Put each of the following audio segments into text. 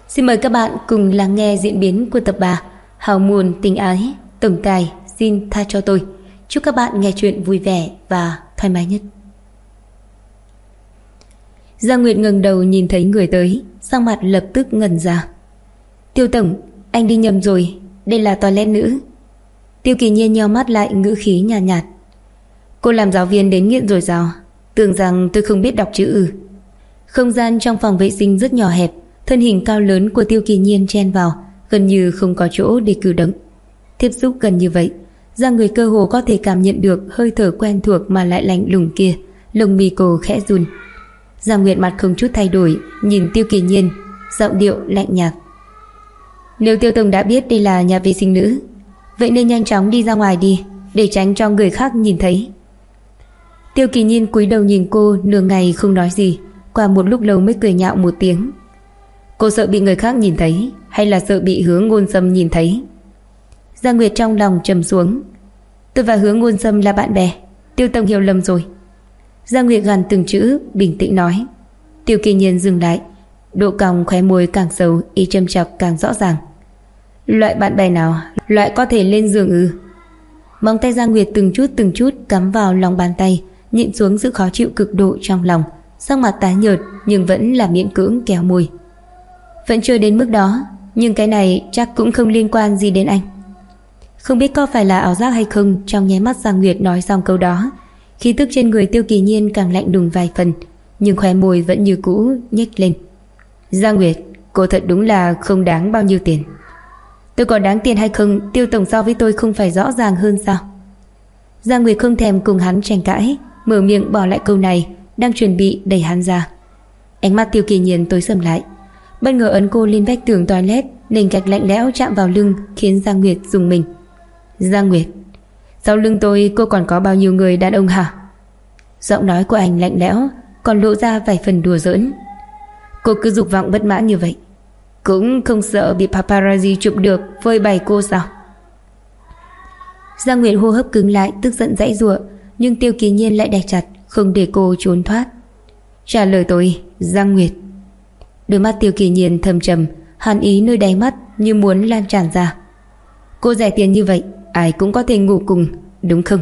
Xin mời các bạn cùng lắng nghe diễn biến của tập 3 Hào Môn Tình Ái. Tổng tài xin tha cho tôi. Chúc các bạn nghe chuyện vui vẻ và thoải mái nhất. Giang Nguyệt ngẩng đầu nhìn thấy người tới, sắc mặt lập tức ngẩn ra. Tiêu tổng, anh đi nhầm rồi, đây là toilet nữ. Tiêu Kỳ Nhiên nheo mắt lại, ngữ khí nhàn nhạt. Cô làm giáo viên đến nghiện rồi sao? Tưởng rằng tôi không biết đọc chữ ư? Không gian trong phòng vệ sinh rất nhỏ hẹp, thân hình cao lớn của Tiêu Kỳ Nhiên chen vào, gần như không có chỗ để cử động. Tiếp xúc gần như vậy, Giang Nguyệt cơ hồ có thể cảm nhận được hơi thở quen thuộc mà lại lạnh lùng kia. Lông mi cô khẽ run. Giang Nguyệt mặt không chút thay đổi, nhìn Tiêu Kỳ Nhiên, giọng điệu lạnh nhạt. Nếu Tiêu tổng đã biết đây là nhà vệ sinh nữ, vậy nên nhanh chóng đi ra ngoài đi, để tránh cho người khác nhìn thấy. Tiêu Kỳ Nhiên cúi đầu nhìn cô nửa ngày không nói gì, qua một lúc lâu mới cười nhạo một tiếng. Cô sợ bị người khác nhìn thấy, hay là sợ bị Hứa Ngôn Sâm nhìn thấy? Giang Nguyệt trong lòng trầm xuống. Tôi và Hứa Ngôn Sâm là bạn bè, Tiêu tổng hiểu lầm rồi. Giang Nguyệt gằn từng chữ, bình tĩnh nói. Tiêu Kỳ Nhiên dừng lại, độ cong khóe môi càng sâu, ý châm chọc càng rõ ràng. Loại bạn bè nào? Loại có thể lên giường ư? Móng tay Giang Nguyệt từng chút cắm vào lòng bàn tay, nhịn xuống sự khó chịu cực độ trong lòng, sắc mặt tái nhợt nhưng vẫn là miễn cưỡng kéo môi. Vẫn chưa đến mức đó, nhưng cái này chắc cũng không liên quan gì đến anh. Không biết có phải là ảo giác hay không, trong nháy mắt Giang Nguyệt nói xong câu đó, khí tức trên người Tiêu Kỳ Nhiên càng lạnh lùng vài phần, nhưng khóe môi vẫn như cũ nhếch lên. Giang Nguyệt, cô thật đúng là không đáng bao nhiêu tiền. Tôi có đáng tiền hay không, Tiêu tổng so với tôi không phải rõ ràng hơn sao? Giang Nguyệt không thèm cùng hắn tranh cãi, mở miệng bỏ lại câu này, đang chuẩn bị đẩy hắn ra. Ánh mắt Tiêu Kỳ Nhiên tối sầm lại, bất ngờ ấn cô lên vách tường toilet, nền gạch lạnh lẽo chạm vào lưng khiến Giang Nguyệt rùng mình. Giang Nguyệt, sau lưng tôi cô còn có bao nhiêu người đàn ông hả? Giọng nói của anh lạnh lẽo, còn lộ ra vài phần đùa giỡn. Cô cứ dục vọng bất mãn như vậy, cũng không sợ bị paparazzi chụp được phơi bày cô sao? Giang Nguyệt hô hấp cứng lại, tức giận giãy giụa, nhưng Tiêu Kỳ Nhiên lại đè chặt, không để cô trốn thoát. Trả lời tôi, Giang Nguyệt. Đôi mắt Tiêu Kỳ Nhiên thâm trầm, hàn ý nơi đáy mắt như muốn lan tràn ra. Cô rẻ tiền như vậy, ai cũng có thể ngủ cùng, đúng không?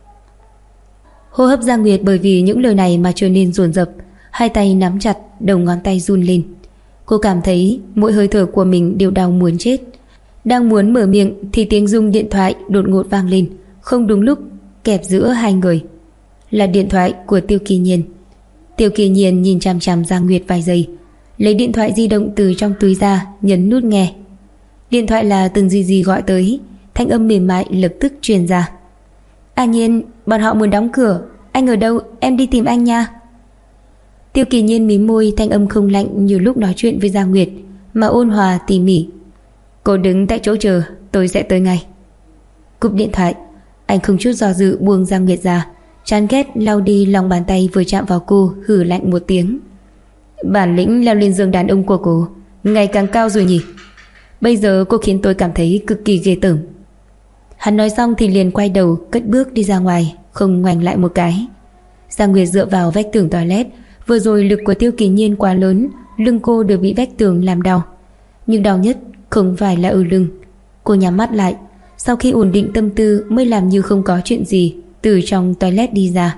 Hô hấp Giang Nguyệt bởi vì những lời này mà trở nên dồn dập, hai tay nắm chặt, đầu ngón tay run lên. Cô cảm thấy mỗi hơi thở của mình đều đau muốn chết. Đang muốn mở miệng thì tiếng rung điện thoại đột ngột vang lên, không đúng lúc, kẹp giữa hai người. Là điện thoại của Tiêu Kỳ Nhiên. Tiêu Kỳ Nhiên nhìn chằm chằm Giang Nguyệt vài giây, lấy điện thoại di động từ trong túi ra, nhấn nút nghe. Điện thoại là Từng Gì Gì gọi tới, thanh âm mềm mại lập tức truyền ra. A Nhiên, bọn họ muốn đóng cửa, anh ở đâu, em đi tìm anh nha. Tiêu Kỳ Nhiên mím môi, thanh âm không lạnh như lúc nói chuyện với Giang Nguyệt, mà ôn hòa tỉ mỉ. Cô đứng tại chỗ chờ, tôi sẽ tới ngay. Cúp điện thoại, anh không chút do dự buông Giang Nguyệt ra, chán ghét lau đi lòng bàn tay vừa chạm vào cô, hừ lạnh một tiếng. Bản lĩnh leo lên giường đàn ông của cô ngày càng cao rồi nhỉ? Bây giờ cô khiến tôi cảm thấy cực kỳ ghê tởm. Hắn nói xong thì liền quay đầu cất bước đi ra ngoài, không ngoảnh lại một cái. Giang Nguyệt dựa vào vách tường toilet. Vừa rồi lực của Tiêu Kỳ Nhiên quá lớn, lưng cô đều bị vách tường làm đau. Nhưng đau nhất không phải là ở lưng. Cô nhắm mắt lại, sau khi ổn định tâm tư mới làm như không có chuyện gì, từ trong toilet đi ra.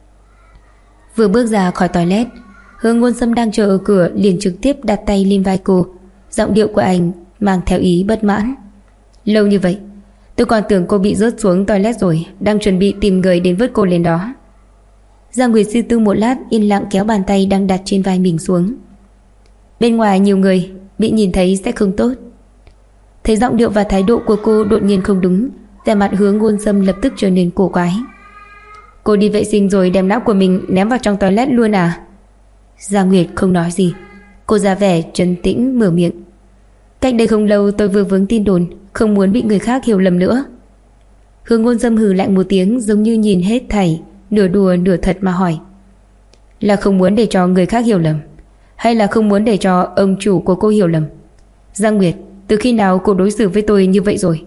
Vừa bước ra khỏi toilet, Hứa Ngôn Sâm đang chờ ở cửa liền trực tiếp đặt tay lên vai cô. Giọng điệu của anh mang theo ý bất mãn. Lâu như vậy, tôi còn tưởng cô bị rớt xuống toilet rồi, đang chuẩn bị tìm người đến vớt cô lên đó. Giang Nguyệt suy tư một lát, yên lặng kéo bàn tay đang đặt trên vai mình xuống. Bên ngoài nhiều người, bị nhìn thấy sẽ không tốt. Thấy giọng điệu và thái độ của cô đột nhiên không đúng, vẻ mặt Hứa Ngôn Sâm lập tức trở nên cổ quái. Cô đi vệ sinh rồi đem não của mình ném vào trong toilet luôn à? Giang Nguyệt không nói gì, cô ra vẻ trấn tĩnh mở miệng. Cách đây không lâu tôi vừa vướng tin đồn, không muốn bị người khác hiểu lầm nữa. Hứa Ngôn Sâm hừ lạnh một tiếng, giống như nhìn hết thảy, nửa đùa nửa thật mà hỏi. Là không muốn để cho người khác hiểu lầm, hay là không muốn để cho ông chủ của cô hiểu lầm? Giang Nguyệt, từ khi nào cô đối xử với tôi như vậy rồi?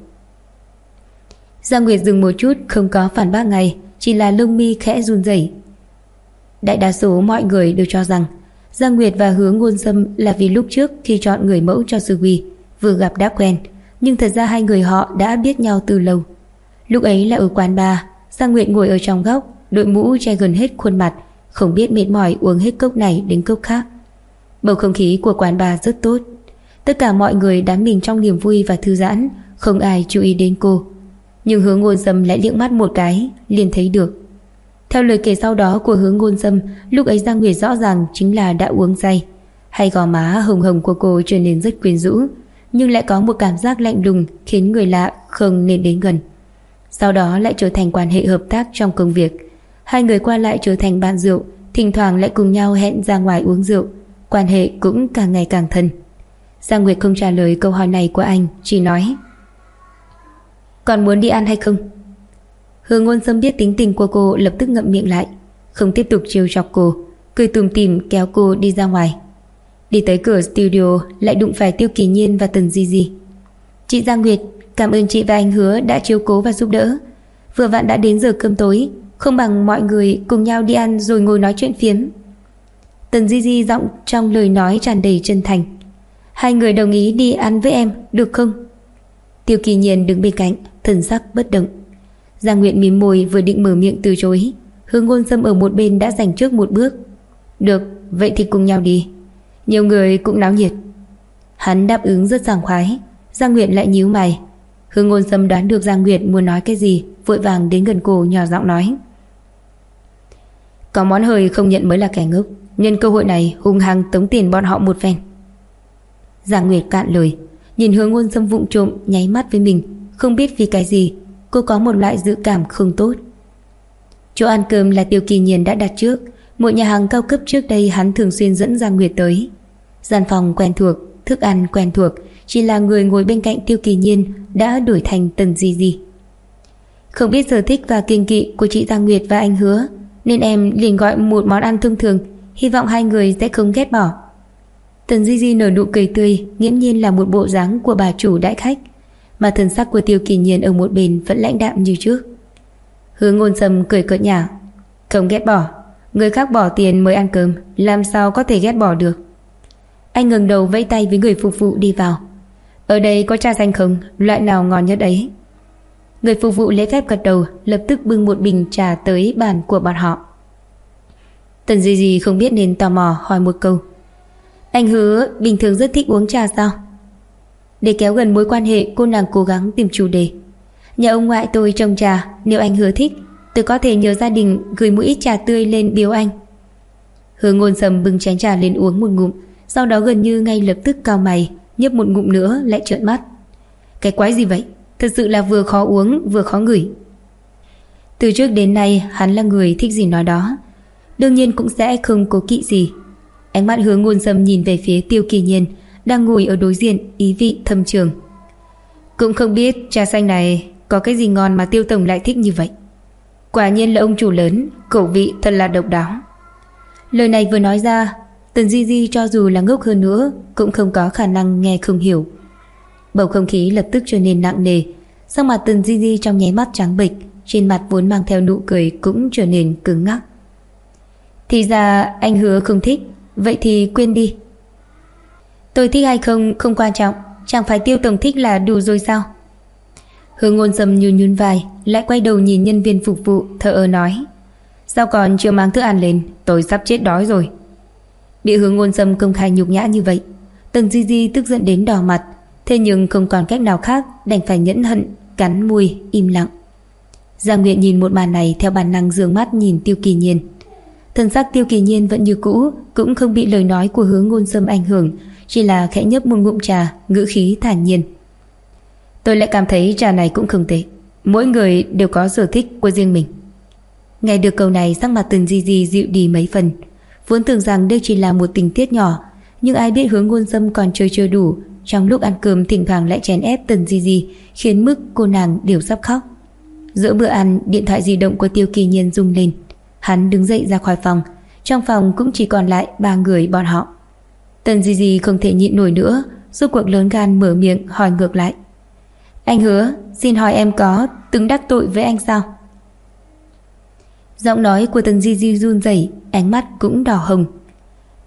Giang Nguyệt dừng một chút, không có phản bác ngay, chỉ là lông mi khẽ run rẩy. Đại đa số mọi người đều cho rằng Giang Nguyệt và Hứa Ngôn Sâm là vì lúc trước khi chọn người mẫu cho Sư Huy vừa gặp đã quen, nhưng thật ra hai người họ đã biết nhau từ lâu. Lúc ấy là ở quán bar, Giang Nguyệt ngồi ở trong góc, đội mũ che gần hết khuôn mặt, không biết mệt mỏi uống hết cốc này đến cốc khác. Bầu không khí của quán bar rất tốt. Tất cả mọi người đắm mình trong niềm vui và thư giãn, không ai chú ý đến cô. Nhưng Hứa Ngôn Sâm lại liếc mắt một cái, liền thấy được. Theo lời kể sau đó của Hứa Ngôn Sâm, lúc ấy Giang Nguyệt rõ ràng chính là đã uống say. Hai gò má hồng hồng của cô trở nên rất quyến rũ, nhưng lại có một cảm giác lạnh lùng khiến người lạ không nên đến gần. Sau đó lại trở thành quan hệ hợp tác trong công việc. Hai người qua lại trở thành bạn rượu, thỉnh thoảng lại cùng nhau hẹn ra ngoài uống rượu. Quan hệ cũng càng ngày càng thân. Giang Nguyệt không trả lời câu hỏi này của anh, chỉ nói: còn muốn đi ăn hay không? Hứa Ngôn Sâm biết tính tình của cô, lập tức ngậm miệng lại, không tiếp tục trêu chọc cô, cười tủm tỉm kéo cô đi ra ngoài. Đi tới cửa studio lại đụng phải Tiêu Kỳ Nhiên và Tần Di Di. Chị Giang Nguyệt, cảm ơn chị và anh Hứa đã chiếu cố và giúp đỡ. Vừa vặn đã đến giờ cơm tối, không bằng mọi người cùng nhau đi ăn rồi ngồi nói chuyện phiếm. Tần Di Di giọng trong lời nói tràn đầy chân thành. Hai người đồng ý đi ăn với em, được không? Tiêu Kỳ Nhiên đứng bên cạnh, thần sắc bất động. Giang Nguyệt mím môi vừa định mở miệng từ chối, Hứa Ngôn Sâm ở một bên đã giành trước một bước. Được, vậy thì cùng nhau đi. Nhiều người cũng náo nhiệt. Hắn đáp ứng rất sảng khoái. Giang Nguyệt lại nhíu mày. Hứa Ngôn Sâm đoán được Giang Nguyệt muốn nói cái gì, vội vàng đến gần cô nhỏ giọng nói: có món hời không nhận mới là kẻ ngốc. Nhân cơ hội này hung hăng tống tiền bọn họ một phen. Giang Nguyệt cạn lời, nhìn Hứa Ngôn Sâm vụng trộm nháy mắt với mình. Không biết vì cái gì, cô có một loại dự cảm không tốt. Chỗ ăn cơm là Tiêu Kỳ Nhiên đã đặt trước, một nhà hàng cao cấp trước đây hắn thường xuyên dẫn Giang Nguyệt tới. Gian phòng quen thuộc, thức ăn quen thuộc, chỉ là người ngồi bên cạnh Tiêu Kỳ Nhiên đã đổi thành Tần Di Di. Không biết sở thích và kiêng kỵ của chị Giang Nguyệt và anh Hứa, nên em liền gọi một món ăn thông thường, hy vọng hai người sẽ không ghét bỏ. Tần Di Di nở nụ cười tươi, nghiễm nhiên là một bộ dáng của bà chủ đại khách, mà thần sắc của Tiêu Kỳ Nhiên ở một bên vẫn lãnh đạm như trước. Hứa Ngôn Sâm cười cợt nhả: không ghét bỏ, người khác bỏ tiền mới ăn cơm, làm sao có thể ghét bỏ được. Anh ngẩng đầu vẫy tay với người phục vụ đi vào. Ở đây có trà xanh không, loại nào ngon nhất ấy? Người phục vụ lễ phép gật đầu, lập tức bưng một bình trà tới bàn của bọn họ. Tần Di Di không biết nên tò mò hỏi một câu: anh Hứa bình thường rất thích uống trà sao? Để kéo gần mối quan hệ, cô nàng cố gắng tìm chủ đề. Nhà ông ngoại tôi trồng trà, nếu anh Hứa thích, tôi có thể nhờ gia đình gửi một ít trà tươi lên biếu anh. Hứa Ngôn Sâm bưng chén trà lên uống một ngụm, sau đó gần như ngay lập tức cau mày, nhấp một ngụm nữa lại trợn mắt. Cái quái gì vậy? Thật sự là vừa khó uống vừa khó ngửi. Từ trước đến nay hắn là người thích gì nói đó, đương nhiên cũng sẽ không cố kỵ gì. Ánh mắt Hứa Ngôn Sâm nhìn về phía Tiêu Kỳ Nhiên đang ngồi ở đối diện, ý vị thâm trường. Cũng không biết trà xanh này có cái gì ngon mà Tiêu tổng lại thích như vậy. Quả nhiên là ông chủ lớn, khẩu vị thật là độc đáo. Lời này vừa nói ra, Tần Di Di cho dù là ngốc hơn nữa cũng không có khả năng nghe không hiểu. Bầu không khí lập tức trở nên nặng nề, sắc mặt Tần Di Di trong nháy mắt trắng bệch, trên mặt vốn mang theo nụ cười cũng trở nên cứng ngắc. Thì ra anh Hứa không thích, vậy thì quên đi. Tôi thích hay không không quan trọng, chẳng phải Tiêu tổng thích là đủ rồi sao? Hứa Ngôn Sâm nhún vai, lại quay đầu nhìn nhân viên phục vụ, thờ ơ nói: sao còn chưa mang thức ăn lên, tôi sắp chết đói rồi. Bị Hứa Ngôn Sâm công khai nhục nhã như vậy, Tần Di Di tức giận đến đỏ mặt, thế nhưng không còn cách nào khác, đành phải nhẫn hận, cắn môi im lặng. Giang Nguyệt nhìn một màn này, theo bản năng giương mắt nhìn Tiêu Kỳ Nhiên. Thần sắc Tiêu Kỳ Nhiên vẫn như cũ, cũng không bị lời nói của Hứa Ngôn Sâm ảnh hưởng, chỉ là khẽ nhấp một ngụm trà, ngữ khí thản nhiên. Tôi lại cảm thấy trà này cũng không tệ, mỗi người đều có sở thích của riêng mình. Nghe được câu này, sắc mặt Tần Di Di dịu đi mấy phần. Vốn tưởng rằng đây chỉ là một tình tiết nhỏ, nhưng ai biết Hứa Ngôn Sâm còn chơi chưa đủ, trong lúc ăn cơm thỉnh thoảng lại chèn ép Tần Di Di, khiến mức cô nàng đều sắp khóc. Giữa bữa ăn, điện thoại di động của Tiêu Kỳ Nhiên rung lên. Hắn đứng dậy ra khỏi phòng, trong phòng cũng chỉ còn lại 3 người bọn họ. Tần Di Di không thể nhịn nổi nữa, rốt cuộc lớn gan mở miệng hỏi ngược lại: anh Hứa, xin hỏi em có từng đắc tội với anh sao? Giọng nói của Tần Di Di run rẩy, ánh mắt cũng đỏ hồng.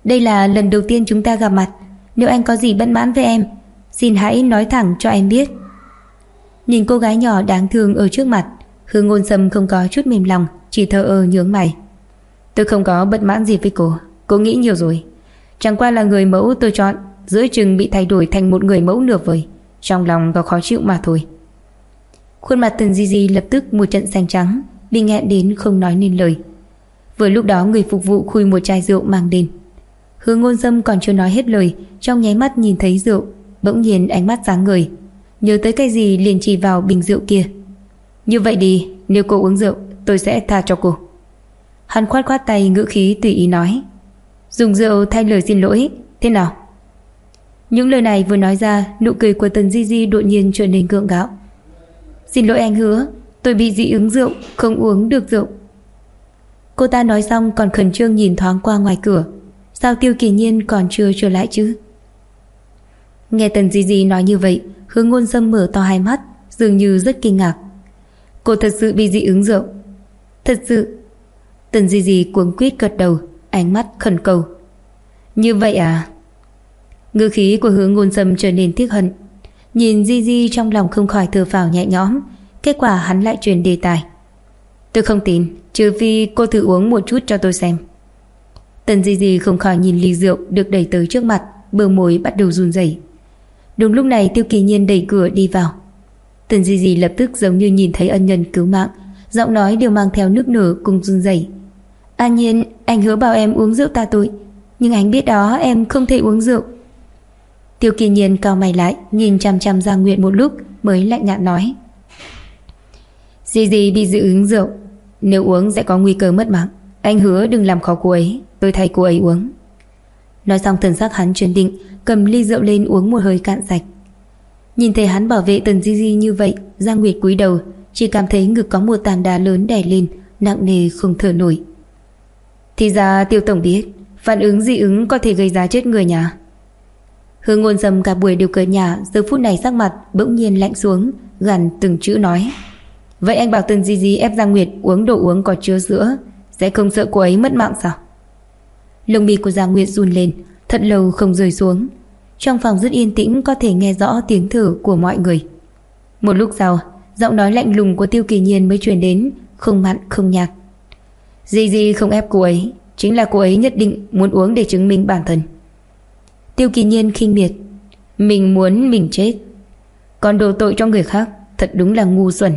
Đây là lần đầu tiên chúng ta gặp mặt. Nếu anh có gì bất mãn với em, xin hãy nói thẳng cho em biết. Nhìn cô gái nhỏ đáng thương ở trước mặt, Hứa Ngôn Sâm không có chút mềm lòng, chỉ thờ ơ nhướng mày. Tôi không có bất mãn gì với cô nghĩ nhiều rồi. Chẳng qua là người mẫu tôi chọn giữa chừng bị thay đổi thành một người mẫu nửa vời, trong lòng có khó chịu mà thôi. Khuôn mặt Tần Di Di lập tức một trận xanh trắng, bị nghẹn đến không nói nên lời. Vừa lúc đó người phục vụ khui một chai rượu mang đến. Hứa Ngôn Sâm còn chưa nói hết lời, trong nháy mắt nhìn thấy rượu, bỗng nhiên ánh mắt sáng ngời, nhớ tới cái gì liền chỉ vào bình rượu kia. Như vậy đi, nếu cô uống rượu, tôi sẽ tha cho cô. Hắn khoát khoát tay, ngữ khí tùy ý nói. Dùng rượu thay lời xin lỗi, thế nào? Những lời này vừa nói ra, nụ cười của Tần Di Di đột nhiên trở nên gượng gạo. Xin lỗi anh Hứa, tôi bị dị ứng rượu, không uống được rượu. Cô ta nói xong còn khẩn trương nhìn thoáng qua ngoài cửa. Sao Tiêu Kỳ Nhiên còn chưa trở lại chứ? Nghe Tần Di Di nói như vậy, Hứa Ngôn Sâm mở to hai mắt, dường như rất kinh ngạc. Cô thật sự bị dị ứng rượu? Thật sự? Tần Di Di cuống quýt gật đầu, ánh mắt khẩn cầu. Như vậy à? Ngữ khí của Hứa Ngôn Sâm trở nên tiếc hận. Nhìn Di Di trong lòng không khỏi thở phào nhẹ nhõm. Kết quả hắn lại truyền đề tài. Tôi không tin, trừ phi cô thử uống một chút cho tôi xem. Tần Di Di không khỏi nhìn ly rượu được đẩy tới trước mặt, bờ môi bắt đầu run rẩy. Đúng lúc này Tiêu Kỳ Nhiên đẩy cửa đi vào. Tần Di Di lập tức giống như nhìn thấy ân nhân cứu mạng, giọng nói đều mang theo nước nở cùng run rẩy. An Nhiên, anh hứa bảo em uống rượu ta tội, nhưng anh biết đó em không thể uống rượu. Tiêu Kỳ Nhiên cau mày lại, nhìn chằm chằm Giang Nguyệt một lúc mới lạnh nhạt nói. Di Di bị dị ứng rượu, nếu uống sẽ có nguy cơ mất mạng. Anh hứa đừng làm khó cô ấy, tôi thay cô ấy uống. Nói xong thần sắc hắn trấn định, cầm ly rượu lên uống một hơi cạn sạch. Nhìn thấy hắn bảo vệ Tần Di Di như vậy, Giang Nguyệt cúi đầu, chỉ cảm thấy ngực có một tảng đá lớn đè lên, nặng nề không thở nổi. Thì ra Tiêu tổng biết phản ứng dị ứng có thể gây ra chết người nhà. Hứa Ngôn Sâm cả buổi đều cợt nhả, giờ phút này sắc mặt bỗng nhiên lạnh xuống, gằn từng chữ nói. Vậy anh bảo Tần Di Di ép Giang Nguyệt uống đồ uống có chứa sữa, sẽ không sợ cô ấy mất mạng sao? Lông mi của Giang Nguyệt run lên, thật lâu không rơi xuống. Trong phòng rất yên tĩnh, có thể nghe rõ tiếng thở của mọi người. Một lúc sau, giọng nói lạnh lùng của Tiêu Kỳ Nhiên mới truyền đến, không mặn không nhạt. Di Di không ép cô ấy, chính là cô ấy nhất định muốn uống để chứng minh bản thân. Tiêu Kỳ Nhiên khinh miệt. Mình muốn mình chết, còn đổ tội cho người khác, thật đúng là ngu xuẩn.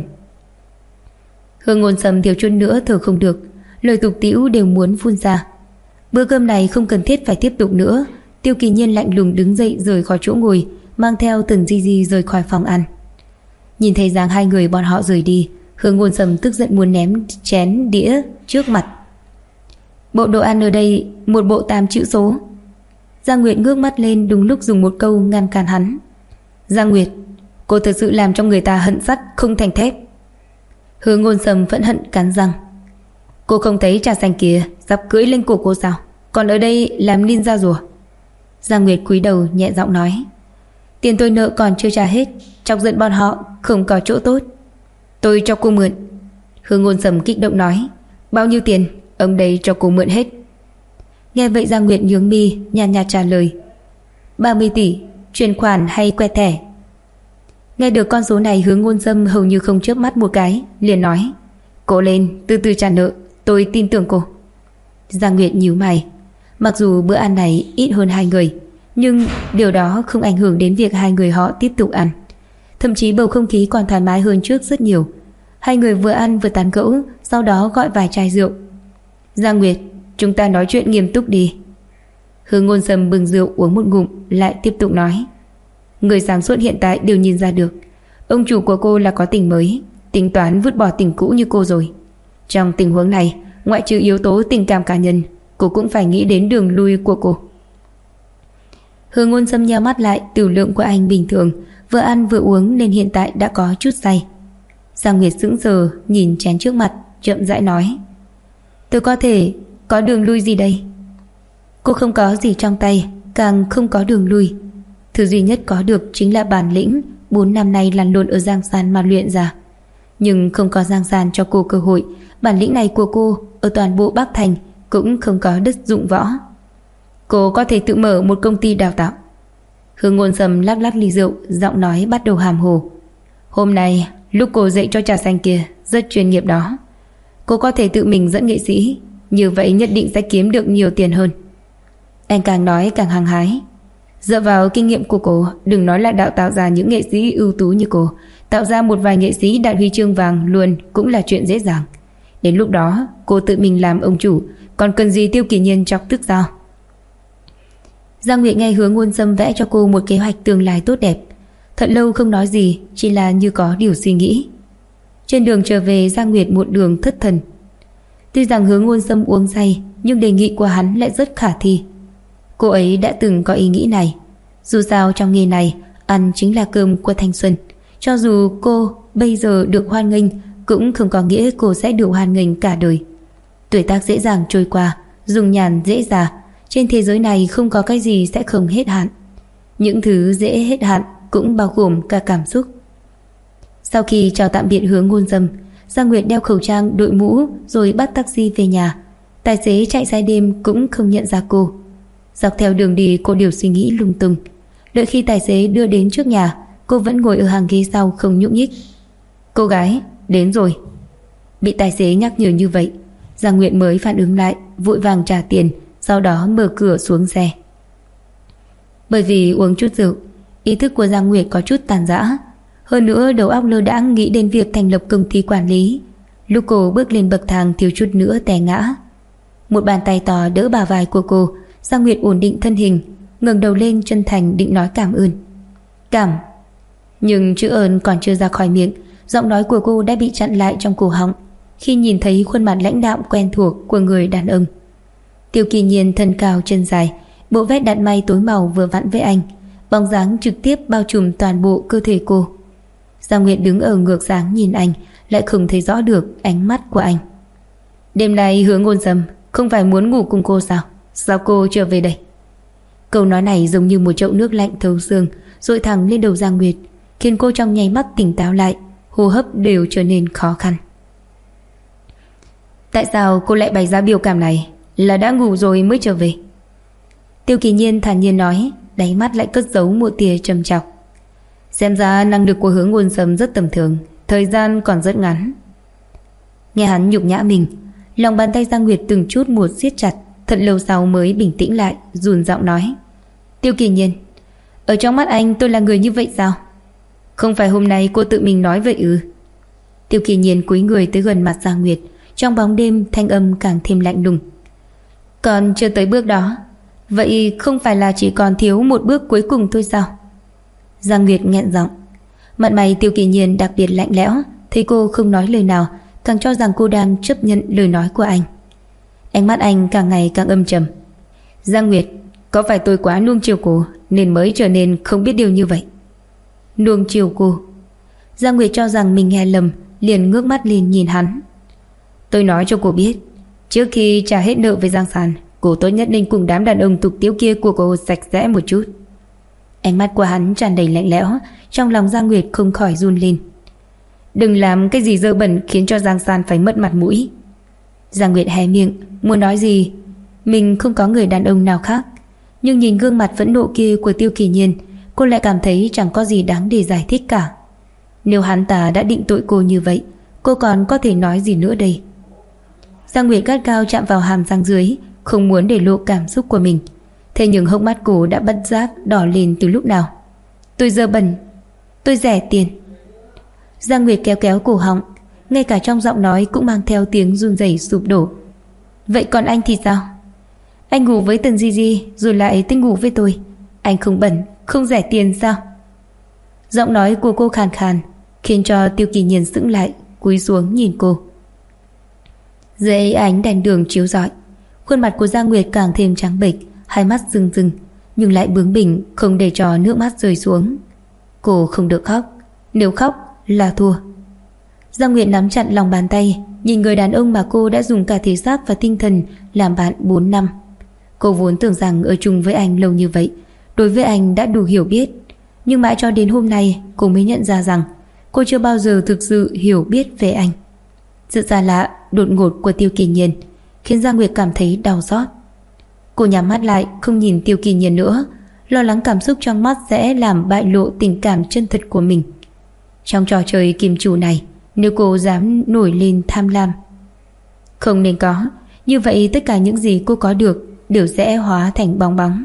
Hứa Ngôn Sâm thiếu chút nữa thở không được, lời tục tĩu đều muốn phun ra. Bữa cơm này không cần thiết phải tiếp tục nữa. Tiêu Kỳ Nhiên lạnh lùng đứng dậy rời khỏi chỗ ngồi, mang theo Tần Di Di rời khỏi phòng ăn. Nhìn thấy dáng hai người bọn họ rời đi, Hứa Ngôn Sâm tức giận muốn ném chén đĩa trước mặt. Bộ đồ ăn ở đây một bộ 8 chữ số. Giang Nguyệt ngước mắt lên, đúng lúc dùng một câu ngăn cản hắn. Giang Nguyệt, cô thật sự làm cho người ta hận sắt không thành thép. Hứa Ngôn Sâm phẫn hận cắn răng. Cô không thấy trà xanh kia sắp cưỡi lên cổ cô sao? Còn ở đây làm ninja rùa. Giang Nguyệt cúi đầu nhẹ giọng nói. Tiền tôi nợ còn chưa trả hết, chọc giận bọn họ không có chỗ tốt. Tôi cho cô mượn. Hứa Ngôn Sâm kích động nói. Bao nhiêu tiền? Ông đây cho cô mượn hết. Nghe vậy Giang Nguyệt nhướng mi, nhàn nhạt trả lời. 30 tỷ, chuyển khoản hay quẹt thẻ? Nghe được con số này, Hứa Ngôn Sâm hầu như không chớp mắt một cái, liền nói. Cố lên, từ từ trả nợ, tôi tin tưởng cô. Giang Nguyệt nhíu mày. Mặc dù bữa ăn này ít hơn hai người, nhưng điều đó không ảnh hưởng đến việc hai người họ tiếp tục ăn. Thậm chí bầu không khí còn thoải mái hơn trước rất nhiều. Hai người vừa ăn vừa tán gẫu, sau đó gọi vài chai rượu. Giang Nguyệt, chúng ta nói chuyện nghiêm túc đi. Hứa Ngôn Sâm bưng rượu uống một ngụm, lại tiếp tục nói. Người sáng suốt hiện tại đều nhìn ra được, ông chủ của cô là có tình mới, tính toán vứt bỏ tình cũ như cô rồi. Trong tình huống này, ngoại trừ yếu tố tình cảm cá nhân, cô cũng phải nghĩ đến đường lui của cô. Hứa Ngôn Sâm nheo mắt lại, tiểu lượng của anh bình thường, vừa ăn vừa uống nên hiện tại đã có chút say. Giang Nguyệt sững sờ nhìn chén trước mặt, chậm rãi nói. Tôi có thể có đường lui gì đây? Cô không có gì trong tay, càng không có đường lui. Thứ duy nhất có được chính là bản lĩnh 4 năm nay lăn lộn ở Giang San mà luyện ra. Nhưng không có Giang San cho cô cơ hội, bản lĩnh này của cô ở toàn bộ Bắc Thành cũng không có đất dụng võ. Cô có thể tự mở một công ty đào tạo. Hướng Ngôn Sâm lắc lắc ly rượu, giọng nói bắt đầu hàm hồ. Hôm nay lúc cô dạy cho trà xanh kia rất chuyên nghiệp đó. Cô có thể tự mình dẫn nghệ sĩ, như vậy nhất định sẽ kiếm được nhiều tiền hơn. Anh càng nói càng hăng hái. Dựa vào kinh nghiệm của cô, đừng nói là đào tạo ra những nghệ sĩ ưu tú như cô, tạo ra một vài nghệ sĩ đạt huy chương vàng luôn cũng là chuyện dễ dàng. Đến lúc đó cô tự mình làm ông chủ, còn cần gì Tiêu Kỳ Nhiên chọc tức sao? Giang Nguyệt nghe Hướng Ngôn Sâm vẽ cho cô một kế hoạch tương lai tốt đẹp, thật lâu không nói gì, chỉ là như có điều suy nghĩ. Trên đường trở về, Giang Nguyệt một đường thất thần. Tuy rằng Hướng Ngôn Sâm uống say, nhưng đề nghị của hắn lại rất khả thi. Cô ấy đã từng có ý nghĩ này. Dù sao trong nghề này, ăn chính là cơm của thanh xuân. Cho dù cô bây giờ được hoan nghênh, cũng không có nghĩa cô sẽ được hoan nghênh cả đời. Tuổi tác dễ dàng trôi qua, dùng nhàn dễ già. Trên thế giới này không có cái gì sẽ không hết hạn. Những thứ dễ hết hạn cũng bao gồm cả cảm xúc. Sau khi chào tạm biệt Hướng Ngôn Sâm, Giang Nguyệt đeo khẩu trang, đội mũ rồi bắt taxi về nhà. Tài xế chạy xe đêm cũng không nhận ra cô. Dọc theo đường đi cô đều suy nghĩ lung tung. Đợi khi tài xế đưa đến trước nhà, cô vẫn ngồi ở hàng ghế sau không nhúc nhích. Cô gái, đến rồi. Bị tài xế nhắc nhở như vậy, Giang Nguyệt mới phản ứng lại, vội vàng trả tiền, sau đó mở cửa xuống xe. Bởi vì uống chút rượu, ý thức của Giang Nguyệt có chút tàn rã. Hơn nữa đầu óc lơ đãng nghĩ đến việc thành lập công ty quản lý. Lúc cô bước lên bậc thang thiếu chút nữa té ngã. Một bàn tay to đỡ bả vai của cô. Giang Nguyệt ổn định thân hình, ngẩng đầu lên chân thành định nói cảm ơn. Nhưng chữ ơn còn chưa ra khỏi miệng, giọng nói của cô đã bị chặn lại trong cổ họng khi nhìn thấy khuôn mặt lãnh đạm quen thuộc của người đàn ông. Tiêu Kỳ Nhiên thân cao chân dài, bộ vest đặt may tối màu vừa vặn với anh, bóng dáng trực tiếp bao trùm toàn bộ cơ thể cô. Giang Nguyệt đứng ở ngược dáng nhìn anh, lại không thấy rõ được ánh mắt của anh. Đêm nay Hướng Ngôn Sâm không phải muốn ngủ cùng cô sao? Sao cô trở về đây? Câu nói này giống như một chậu nước lạnh thấu xương dội thẳng lên đầu Giang Nguyệt, khiến cô trong nháy mắt tỉnh táo lại, hô hấp đều trở nên khó khăn. Tại sao cô lại bày ra biểu cảm này? Là đã ngủ rồi mới trở về? Tiêu Kỳ Nhiên thản nhiên nói, đáy mắt lại cất giấu một tia trầm trọng. Xem ra năng lực của Hướng Ngôn Sâm rất tầm thường, thời gian còn rất ngắn. Nghe hắn nhục nhã mình, lòng bàn tay Giang Nguyệt từng chút một siết chặt. Thật lâu sau mới bình tĩnh lại, run giọng nói, Tiêu Kỳ Nhiên, ở trong mắt anh tôi là người như vậy sao? Không phải hôm nay cô tự mình nói vậy ư? Tiêu Kỳ Nhiên cúi người tới gần mặt Giang Nguyệt, trong bóng đêm thanh âm càng thêm lạnh lùng. Còn chưa tới bước đó, vậy không phải là chỉ còn thiếu một bước cuối cùng thôi sao? Giang Nguyệt nghẹn giọng. Mặt mày Tiêu Kỳ Nhiên đặc biệt lạnh lẽo, thấy cô không nói lời nào, càng cho rằng cô đang chấp nhận lời nói của anh. Ánh mắt anh càng ngày càng âm trầm. Giang Nguyệt, có phải tôi quá nuông chiều cô nên mới trở nên không biết điều như vậy? Nuông chiều cô? Giang Nguyệt cho rằng mình nghe lầm, liền ngước mắt lên nhìn hắn. Tôi nói cho cô biết, trước khi trả hết nợ với Giang Sàn, cô tốt nhất nên cùng đám đàn ông tục tiếu kia của cô sạch sẽ một chút. Ánh mắt của hắn tràn đầy lạnh lẽo, trong lòng Giang Nguyệt không khỏi run lên. Đừng làm cái gì dơ bẩn khiến cho Giang Sàn phải mất mặt mũi. Giang Nguyệt hé miệng muốn nói gì, mình không có người đàn ông nào khác, nhưng nhìn gương mặt phẫn nộ kia của Tiêu Kỳ Nhiên, cô lại cảm thấy chẳng có gì đáng để giải thích cả. Nếu hắn ta đã định tội cô như vậy, cô còn có thể nói gì nữa đây? Giang Nguyệt gắt gao chạm vào hàm răng dưới, không muốn để lộ cảm xúc của mình. Thế nhưng hốc mắt cô đã bất giác đỏ lên từ lúc nào. Tôi dơ bẩn, tôi rẻ tiền. Giang Nguyệt kéo kéo cổ họng, ngay cả trong giọng nói cũng mang theo tiếng run rẩy sụp đổ. Vậy còn anh thì sao? Anh ngủ với Tần Di Di rồi lại tính ngủ với tôi. Anh không bẩn, không rẻ tiền sao? Giọng nói của cô khàn khàn, khiến cho Tiêu Kỳ Nhiên sững lại, cúi xuống nhìn cô. Dưới ánh đèn đường chiếu rọi, khuôn mặt của Giang Nguyệt càng thêm trắng bệch, hai mắt rưng rưng, nhưng lại bướng bỉnh, không để cho nước mắt rơi xuống. Cô không được khóc, nếu khóc là thua. Giang Nguyệt nắm chặt lòng bàn tay, nhìn người đàn ông mà cô đã dùng cả thể xác và tinh thần làm bạn 4 năm. Cô vốn tưởng rằng ở chung với anh lâu như vậy, đối với anh đã đủ hiểu biết, nhưng mãi cho đến hôm nay cô mới nhận ra rằng cô chưa bao giờ thực sự hiểu biết về anh. Sự xa lạ đột ngột của Tiêu Kỳ Nhiên khiến Giang Nguyệt cảm thấy đau xót. Cô nhắm mắt lại, không nhìn Tiêu Kỳ Nhiên nữa, lo lắng cảm xúc trong mắt sẽ làm bại lộ tình cảm chân thật của mình. Trong trò chơi kim chủ này, nếu cô dám nổi lên tham lam, không nên có, như vậy tất cả những gì cô có được đều sẽ hóa thành bong bóng.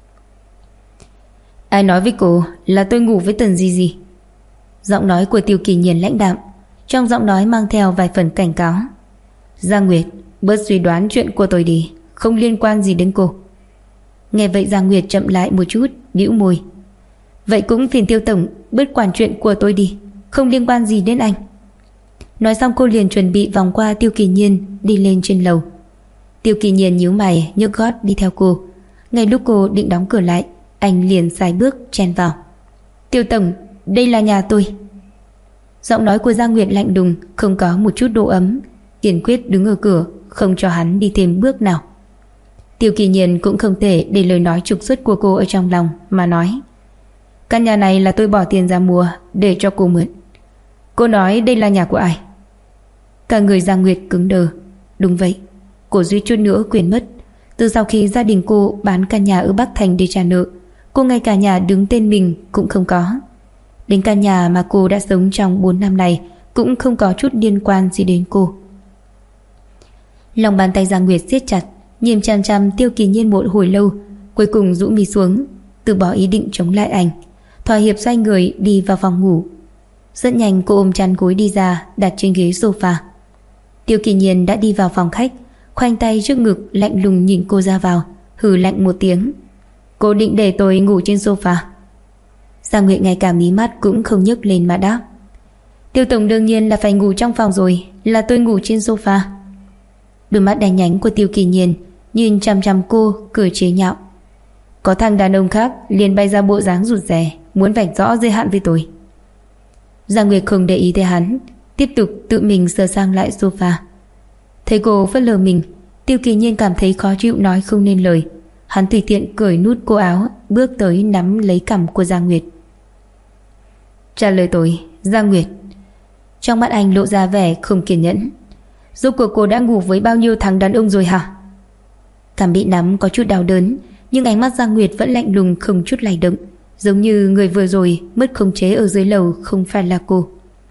Ai nói với cô là tôi ngủ với Tần Di Di? Giọng nói của Tiêu Kỳ Nhiên lãnh đạm, trong giọng nói mang theo vài phần cảnh cáo. Giang Nguyệt, bớt suy đoán chuyện của tôi đi, không liên quan gì đến cô. Nghe vậy Giang Nguyệt chậm lại một chút, nhíu môi. Vậy cũng phiền Tiêu tổng bớt quản chuyện của tôi đi, không liên quan gì đến anh. Nói xong cô liền chuẩn bị vòng qua Tiêu Kỳ Nhiên đi lên trên lầu. Tiêu Kỳ Nhiên nhíu mày nhấc gót đi theo cô. Ngay lúc cô định đóng cửa lại, anh liền sải bước chen vào. Tiêu tổng, đây là nhà tôi. Giọng nói của Giang Nguyệt lạnh lùng, không có một chút độ ấm, kiên quyết đứng ở cửa, không cho hắn đi thêm bước nào. Tiêu Kỳ Nhiên cũng không thể để lời nói trục xuất của cô ở trong lòng mà nói. Căn nhà này là tôi bỏ tiền ra mua để cho cô mượn. Cô nói đây là nhà của ai? Cả người Giang Nguyệt cứng đờ. Đúng vậy, cô duy chút nữa quên mất. Từ sau khi gia đình cô bán căn nhà ở Bắc Thành để trả nợ, cô ngay cả nhà đứng tên mình cũng không có. Đến căn nhà mà cô đã sống trong 4 năm này cũng không có chút liên quan gì đến cô. Lòng bàn tay Giang Nguyệt siết chặt, nhìn chằm chằm Tiêu Kỳ Nhiên một hồi lâu, cuối cùng rũ mi xuống, từ bỏ ý định chống lại anh, thỏa hiệp xoay người đi vào phòng ngủ. Rất nhanh cô ôm chăn gối đi ra, đặt trên ghế sofa. Tiêu Kỳ Nhiên đã đi vào phòng khách, khoanh tay trước ngực lạnh lùng nhìn cô ra vào, hừ lạnh một tiếng. Cô định để tôi ngủ trên sofa? Giang Nguyệt ngay cả mí mắt cũng không nhấc lên mà đáp. Tiêu tổng đương nhiên là phải ngủ trong phòng rồi, là tôi ngủ trên sofa. Đôi mắt đen nhánh của Tiêu Kỳ Nhiên nhìn chằm chằm cô, cười chế nhạo. Có thằng đàn ông khác liền bay ra bộ dáng rụt rè, muốn vạch rõ giới hạn với tôi. Giang Nguyệt không để ý tới hắn, tiếp tục tự mình sờ sang lại sofa. Thấy cô phớt lờ mình, Tiêu Kỳ Nhiên cảm thấy khó chịu nói không nên lời. Hắn tùy tiện cởi nút cô áo, bước tới nắm lấy cằm của Giang Nguyệt. Trả lời tôi, Giang Nguyệt. Trong mắt anh lộ ra vẻ không kiên nhẫn. Rốt cuộc cô đã ngủ với bao nhiêu thằng đàn ông rồi hả? Cằm bị nắm có chút đau đớn, nhưng ánh mắt Giang Nguyệt vẫn lạnh lùng không chút lay động, giống như người vừa rồi mất khống chế ở dưới lầu không phải là cô.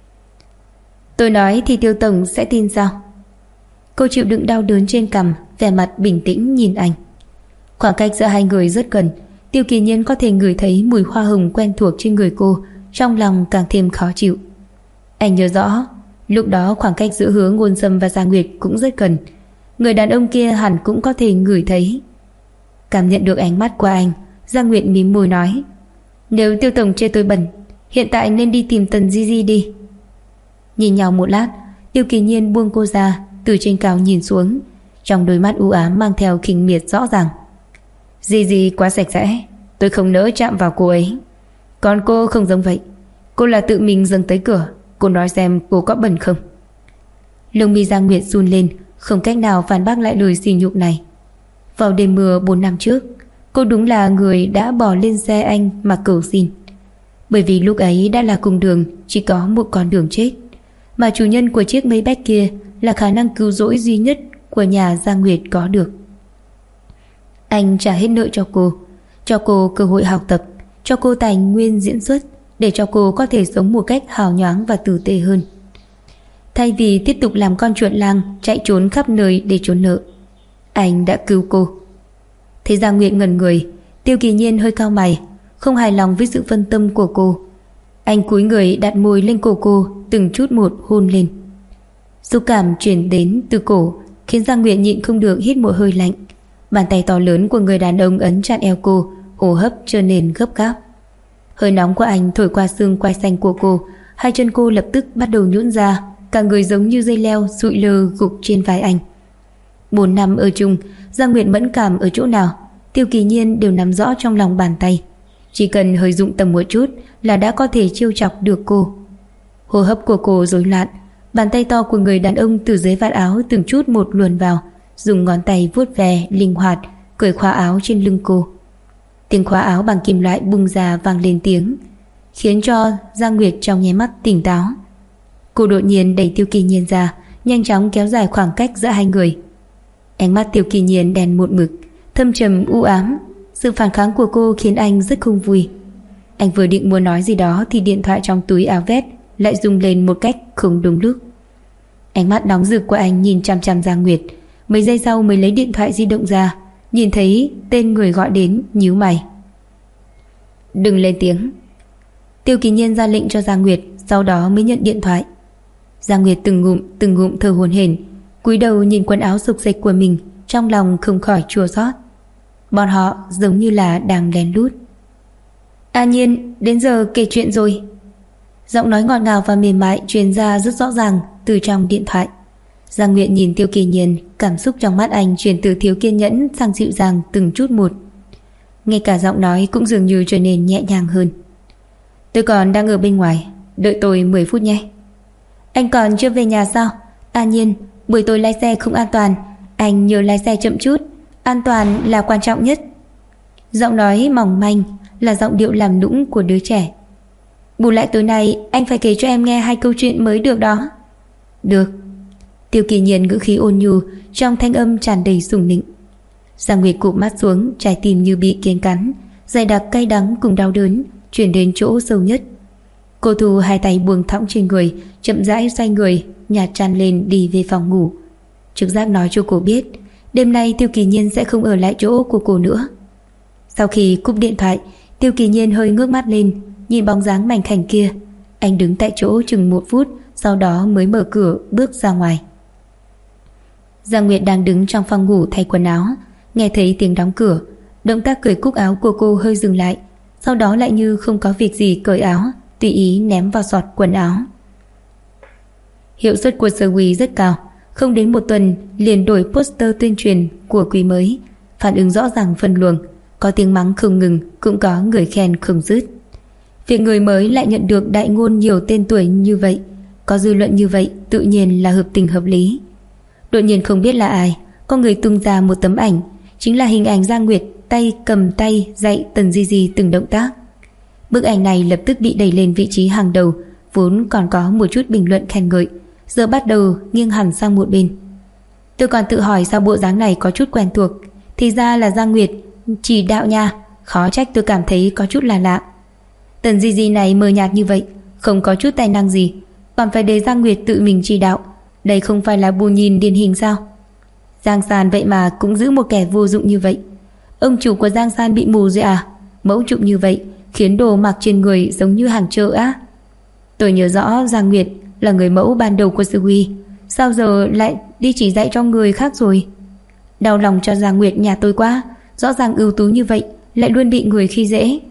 Tôi nói thì Tiêu tổng sẽ tin sao? Cô chịu đựng đau đớn trên cằm, vẻ mặt bình tĩnh nhìn anh. Khoảng cách giữa hai người rất gần, Tiêu Kỳ Nhiên có thể ngửi thấy mùi hoa hồng quen thuộc trên người cô, trong lòng càng thêm khó chịu. Anh nhớ rõ, lúc đó khoảng cách giữa Hứa Ngôn Sâm và Giang Nguyệt cũng rất gần. Người đàn ông kia hẳn cũng có thể ngửi thấy. Cảm nhận được ánh mắt của anh, Giang Nguyệt mím môi nói. Nếu Tiêu tổng chê tôi bẩn, hiện tại nên đi tìm Tần Di Di đi. Nhìn nhau một lát, Tiêu Kỳ Nhiên buông cô ra, từ trên cao nhìn xuống, trong đôi mắt u ám mang theo khinh miệt rõ ràng. Di Di quá sạch sẽ, tôi không nỡ chạm vào cô ấy. Còn cô không giống vậy, cô là tự mình dâng tới cửa. Cô nói xem cô có bẩn không? Lông mi Giang Nguyệt run lên, không cách nào phản bác lại lời sỉ nhục này. Vào đêm mưa 4 năm trước, cô đúng là người đã bỏ lên xe anh mà cầu xin. Bởi vì lúc ấy đã là cùng đường, chỉ có một con đường chết, mà chủ nhân của chiếc Maybach kia là khả năng cứu rỗi duy nhất của nhà Giang Nguyệt có được. Anh trả hết nợ cho cô cơ hội học tập, cho cô tài nguyên diễn xuất, để cho cô có thể sống một cách hào nhoáng và tử tế hơn. Thay vì tiếp tục làm con chuột lang chạy trốn khắp nơi để trốn nợ, anh đã cứu cô. Thấy Giang Nguyệt ngẩn người, Tiêu Kỳ Nhiên hơi cau mày, không hài lòng với sự phân tâm của cô. Anh cúi người đặt môi lên cổ cô, từng chút một hôn lên. Xúc cảm truyền đến từ cổ khiến Giang Nguyệt nhịn không được hít một hơi lạnh. Bàn tay to lớn của người đàn ông ấn chặt eo cô, hô hấp trở nên gấp gáp. Hơi nóng của anh thổi qua xương quai xanh của cô, hai chân cô lập tức bắt đầu nhũn ra, cả người giống như dây leo sụi lơ gục trên vai anh. 4 năm ở chung, Giang Nguyệt mẫn cảm ở chỗ nào, Tiêu Kỳ Nhiên đều nắm rõ trong lòng bàn tay. Chỉ cần hơi dụng tâm một chút là đã có thể trêu chọc được cô. Hô hấp của cô rối loạn, bàn tay to của người đàn ông từ dưới vạt áo từng chút một luồn vào, dùng ngón tay vuốt ve linh hoạt cởi khóa áo trên lưng cô. Tiếng khóa áo bằng kim loại bung ra vang lên tiếng, khiến cho Giang Nguyệt trong nháy mắt tỉnh táo. Cô đột nhiên đẩy Tiêu Kỳ Nhiên ra, nhanh chóng kéo dài khoảng cách giữa hai người. Ánh mắt Tiêu Kỳ Nhiên đen một mực, thâm trầm u ám. Sự phản kháng của cô khiến anh rất không vui. Anh vừa định muốn nói gì đó thì điện thoại trong túi áo vest lại rung lên một cách không đúng lúc. Ánh mắt nóng rực của anh nhìn chằm chằm Giang Nguyệt. Mấy giây sau mới lấy điện thoại di động ra, nhìn thấy tên người gọi đến, nhíu mày. Đừng lên tiếng. Tiêu Kỳ Nhiên ra lệnh cho Giang Nguyệt, sau đó mới nhận điện thoại. Giang Nguyệt từng ngụm thở hổn hển, cúi đầu nhìn quần áo xộc xệch của mình, trong lòng không khỏi chua xót. Bọn họ giống như là đang lén lút. An Nhiên, đến giờ kể chuyện rồi. Giọng nói ngọt ngào và mềm mại truyền ra rất rõ ràng từ trong điện thoại. Giang Nguyệt nhìn Tiêu Kỳ Nhiên, cảm xúc trong mắt anh chuyển từ thiếu kiên nhẫn sang dịu dàng từng chút một. Ngay cả giọng nói cũng dường như trở nên nhẹ nhàng hơn. Tôi còn đang ở bên ngoài, đợi tôi 10 phút nhé. Anh còn chưa về nhà sao? An Nhiên, buổi tối lái xe không an toàn, anh nhớ lái xe chậm chút, an toàn là quan trọng nhất. Giọng nói mỏng manh là giọng điệu làm nũng của đứa trẻ. Bù lại tối nay anh phải kể cho em nghe 2 câu chuyện mới được đó. Được. Tiêu Kỳ Nhiên ngữ khí ôn nhu, trong thanh âm tràn đầy sủng nịnh. Giang Nguyệt cụp mắt xuống, trái tim như bị kiến cắn, dày đặc cay đắng cùng đau đớn chuyển đến chỗ sâu nhất. Cô Thu hai tay buông thõng trên người, chậm rãi xoay người, nhạt tràn lên đi về phòng ngủ. Trực giác nói cho cô biết, đêm nay Tiêu Kỳ Nhiên sẽ không ở lại chỗ của cô nữa. Sau khi cúp điện thoại, Tiêu Kỳ Nhiên hơi ngước mắt lên, nhìn bóng dáng mảnh khảnh kia. Anh đứng tại chỗ chừng 1 phút, sau đó mới mở cửa bước ra ngoài. Giang Nguyệt đang đứng trong phòng ngủ thay quần áo, nghe thấy tiếng đóng cửa, động tác cởi cúc áo của cô hơi dừng lại, sau đó lại như không có việc gì cởi áo, tùy ý ném vào giọt quần áo. Hiệu suất của Sơ Quý rất cao, không đến 1 tuần liền đổi poster tuyên truyền của quý mới, phản ứng rõ ràng phân luồng, có tiếng mắng không ngừng, cũng có người khen không dứt. Việc người mới lại nhận được đại ngôn nhiều tên tuổi như vậy, có dư luận như vậy tự nhiên là hợp tình hợp lý. Đột nhiên không biết là ai, có người tung ra một tấm ảnh, chính là hình ảnh Giang Nguyệt tay cầm tay dạy Tần Di Di từng động tác. Bức ảnh này lập tức bị đẩy lên vị trí hàng đầu, vốn còn có một chút bình luận khen ngợi, giờ bắt đầu nghiêng hẳn sang một bên. Tôi còn tự hỏi sao bộ dáng này có chút quen thuộc, thì ra là Giang Nguyệt chỉ đạo nha, khó trách tôi cảm thấy có chút là lạ. Tần Di Di này mờ nhạt như vậy, không có chút tài năng gì, còn phải để Giang Nguyệt tự mình chỉ đạo, đây không phải là bù nhìn điển hình sao? Giang San vậy mà cũng giữ một kẻ vô dụng như vậy. Ông chủ của Giang San bị mù rồi à? Mẫu chụp như vậy khiến đồ mặc trên người giống như hàng chợ á. Tôi nhớ rõ Giang Nguyệt là người mẫu ban đầu của Sư Huy, sao giờ lại đi chỉ dạy cho người khác rồi? Đau lòng cho Giang Nguyệt nhà tôi quá, rõ ràng ưu tú như vậy lại luôn bị người khi dễ.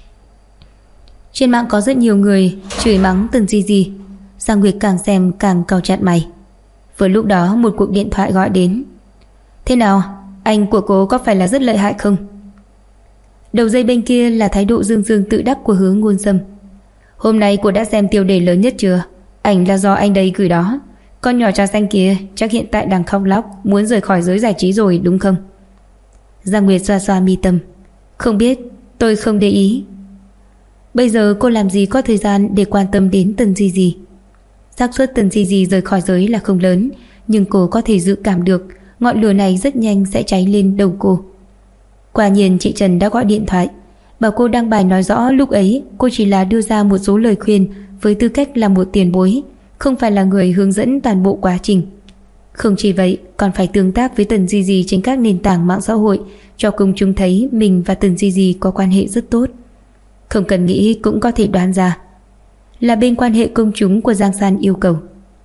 Trên mạng có rất nhiều người chửi mắng Tần Di Di. Giang Nguyệt càng xem càng cau chặt mày. Vừa lúc đó một cuộc điện thoại gọi đến. Thế nào, anh của cô có phải là rất lợi hại không? Đầu dây bên kia là thái độ dương dương tự đắc của Hứa Ngôn Sâm. Hôm nay cô đã xem tiêu đề lớn nhất chưa? Ảnh là do anh đây gửi đó. Con nhỏ trà xanh kia chắc hiện tại đang khóc lóc, muốn rời khỏi giới giải trí rồi đúng không? Giang Nguyệt xoa xoa mi tâm. Không biết, tôi không để ý. Bây giờ cô làm gì có thời gian để quan tâm đến Tần Di Di. Xác suất Tần Di Di rời khỏi giới là không lớn, nhưng cô có thể dự cảm được ngọn lửa này rất nhanh sẽ cháy lên đầu cô. Quả nhiên chị Trần đã gọi điện thoại, bảo cô đăng bài nói rõ lúc ấy cô chỉ là đưa ra một số lời khuyên với tư cách là một tiền bối, không phải là người hướng dẫn toàn bộ quá trình. Không chỉ vậy, còn phải tương tác với Tần Di Di trên các nền tảng mạng xã hội, cho công chúng thấy mình và Tần Di Di có quan hệ rất tốt. Không cần nghĩ cũng có thể đoán ra là bên quan hệ công chúng của Giang San yêu cầu.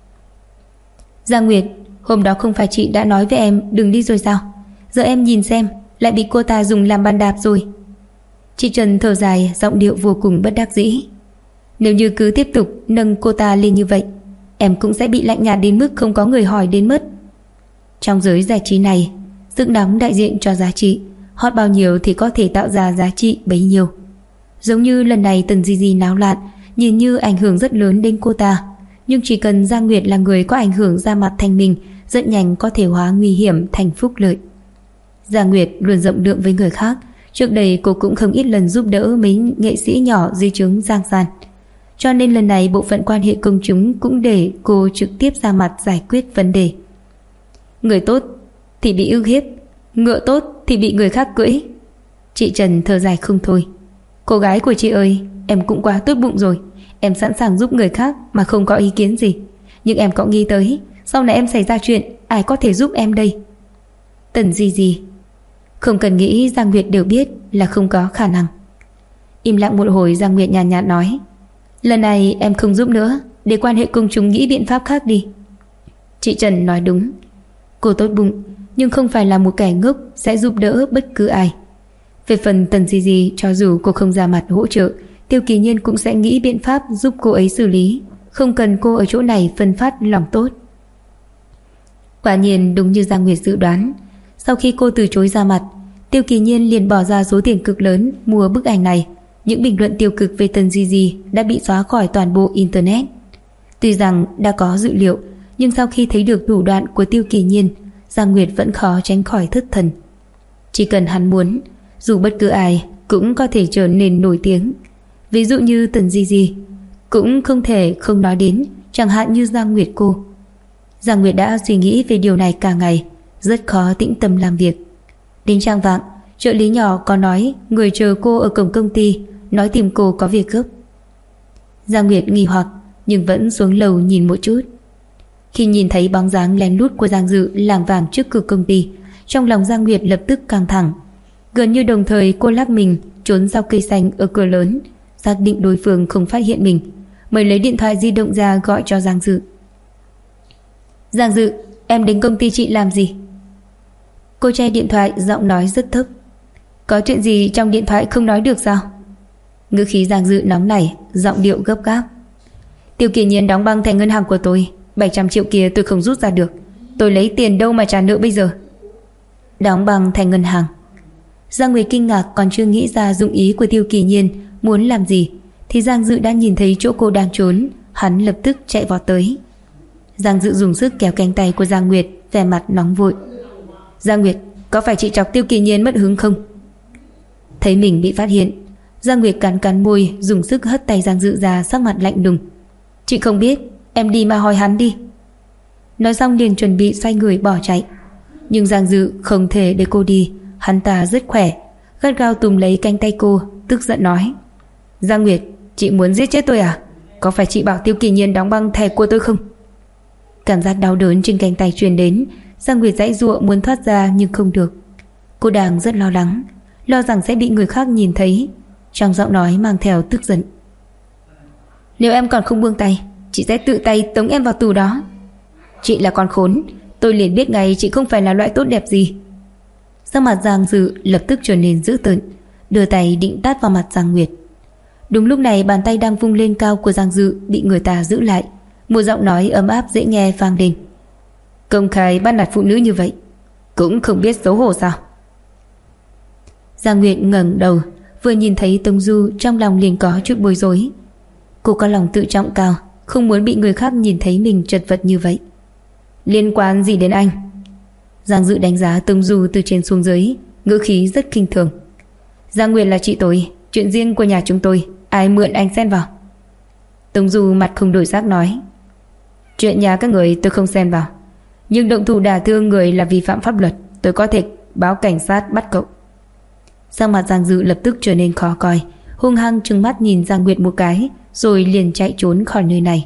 Giang Nguyệt, hôm đó không phải chị đã nói với em đừng đi rồi sao? Giờ em nhìn xem, lại bị cô ta dùng làm bàn đạp rồi. Chị Trần thở dài, giọng điệu vô cùng bất đắc dĩ. Nếu như cứ tiếp tục nâng cô ta lên như vậy, em cũng sẽ bị lạnh nhạt đến mức không có người hỏi đến mất. Trong giới giải trí này, sức nóng đại diện cho giá trị, hot bao nhiêu thì có thể tạo ra giá trị bấy nhiêu. Giống như lần này Tần Di Di náo loạn, nhìn như ảnh hưởng rất lớn đến cô ta, nhưng chỉ cần Giang Nguyệt là người có ảnh hưởng ra mặt thành mình, rất nhanh có thể hóa nguy hiểm thành phúc lợi. Giang Nguyệt luôn rộng lượng với người khác, trước đây cô cũng không ít lần giúp đỡ mấy nghệ sĩ nhỏ dưới trướng Giang San, cho nên lần này bộ phận quan hệ công chúng cũng để cô trực tiếp ra mặt giải quyết vấn đề. Người tốt thì bị ức hiếp, ngựa tốt thì bị người khác cưỡi. Chị Trần thở dài không thôi. Cô gái của chị ơi, em cũng quá tốt bụng rồi. Em sẵn sàng giúp người khác mà không có ý kiến gì. Nhưng em có nghĩ tới sau này em xảy ra chuyện, ai có thể giúp em đây? Tần Di Di. Không cần nghĩ, Giang Nguyệt đều biết là không có khả năng. Im lặng một hồi, Giang Nguyệt nhàn nhạt nói, lần này em không giúp nữa, để quan hệ công chúng nghĩ biện pháp khác đi. Chị Trần nói đúng. Cô tốt bụng nhưng không phải là một kẻ ngốc sẽ giúp đỡ bất cứ ai. Về phần Tần Di Di, cho dù cô không ra mặt hỗ trợ, Tiêu Kỳ Nhiên cũng sẽ nghĩ biện pháp giúp cô ấy xử lý, không cần cô ở chỗ này phân phát lòng tốt. Quả nhiên đúng như Giang Nguyệt dự đoán, sau khi cô từ chối ra mặt, Tiêu Kỳ Nhiên liền bỏ ra số tiền cực lớn mua bức ảnh này. Những bình luận tiêu cực về Tần Di Di đã bị xóa khỏi toàn bộ internet. Tuy rằng đã có dự liệu, nhưng sau khi thấy được thủ đoạn của Tiêu Kỳ Nhiên, Giang Nguyệt vẫn khó tránh khỏi thất thần. Chỉ cần hắn muốn, dù bất cứ ai cũng có thể trở nên nổi tiếng. Ví dụ như Tần Di Di, cũng không thể không nói đến, chẳng hạn như Giang Nguyệt cô. Giang Nguyệt đã suy nghĩ về điều này cả ngày, rất khó tĩnh tâm làm việc. Đến chạng vạng, trợ lý nhỏ có nói người chờ cô ở cổng công ty, nói tìm cô có việc gấp. Giang Nguyệt nghi hoặc nhưng vẫn xuống lầu nhìn một chút. Khi nhìn thấy bóng dáng lén lút của Giang Dự lảng vảng trước cửa công ty, trong lòng Giang Nguyệt lập tức căng thẳng. Gần như đồng thời cô lắc mình trốn sau cây xanh ở cửa lớn, xác định đối phương không phát hiện mình, mới lấy điện thoại di động ra gọi cho Giang Dự. Giang Dự, em đến công ty chị làm gì? Cô che điện thoại, giọng nói rất thấp. Có chuyện gì trong điện thoại không nói được sao? Ngữ khí Giang Dự nóng nảy, giọng điệu gấp gáp. Tiêu Kỳ Nhiên đóng băng thẻ ngân hàng của tôi, 700 triệu kia tôi không rút ra được. Tôi lấy tiền đâu mà trả nợ bây giờ? Đóng băng thẻ ngân hàng? Giang Nguyệt kinh ngạc, còn chưa nghĩ ra dụng ý của Tiêu Kỳ Nhiên muốn làm gì thì Giang Dự đã nhìn thấy chỗ cô đang trốn. Hắn lập tức chạy vọt tới. Giang Dự dùng sức kéo cánh tay của Giang Nguyệt, vẻ mặt nóng vội. Giang Nguyệt, có phải chị chọc Tiêu Kỳ Nhiên mất hứng không? Thấy mình bị phát hiện, Giang Nguyệt cắn cắn môi, dùng sức hất tay Giang Dự ra, sắc mặt lạnh lùng. Chị không biết, em đi mà hỏi hắn đi. Nói xong liền chuẩn bị xoay người bỏ chạy. Nhưng Giang Dự không thể để cô đi. Hắn ta rất khỏe, gắt gao túm lấy cánh tay cô, tức giận nói. Giang Nguyệt, chị muốn giết chết tôi à? Có phải chị bảo Tiêu Kỳ Nhiên đóng băng thẻ của tôi không? Cảm giác đau đớn trên cánh tay truyền đến, Giang Nguyệt giãy giụa muốn thoát ra nhưng không được. Cô đang rất lo lắng, lo rằng sẽ bị người khác nhìn thấy. Trong giọng nói mang theo tức giận. Nếu em còn không buông tay, chị sẽ tự tay tống em vào tù đó. Chị là con khốn, tôi liền biết ngay chị không phải là loại tốt đẹp gì. Sắc mặt Giang Dự lập tức trở nên dữ tợn, đưa tay định tát vào mặt Giang Nguyệt. Đúng lúc này bàn tay đang vung lên cao của Giang Dự bị người ta giữ lại. Một giọng nói ấm áp dễ nghe vang lên. Công khai bắt nạt phụ nữ như vậy, cũng không biết xấu hổ sao? Giang Nguyệt ngẩng đầu, vừa nhìn thấy Tống Du trong lòng liền có chút bối rối. Cô có lòng tự trọng cao, không muốn bị người khác nhìn thấy mình chật vật như vậy. Liên quan gì đến anh? Giang Dự đánh giá Tống Du từ trên xuống dưới, ngữ khí rất khinh thường. Giang Nguyệt là chị tôi, chuyện riêng của nhà chúng tôi, ai mượn anh xen vào? Tống Du mặt không đổi sắc nói. Chuyện nhà các người tôi không xen vào, nhưng động thủ đả thương người là vi phạm pháp luật, tôi có thể báo cảnh sát bắt cậu. Sắc mặt Giang Dự lập tức trở nên khó coi, hung hăng trừng mắt nhìn Giang Nguyệt một cái, rồi liền chạy trốn khỏi nơi này.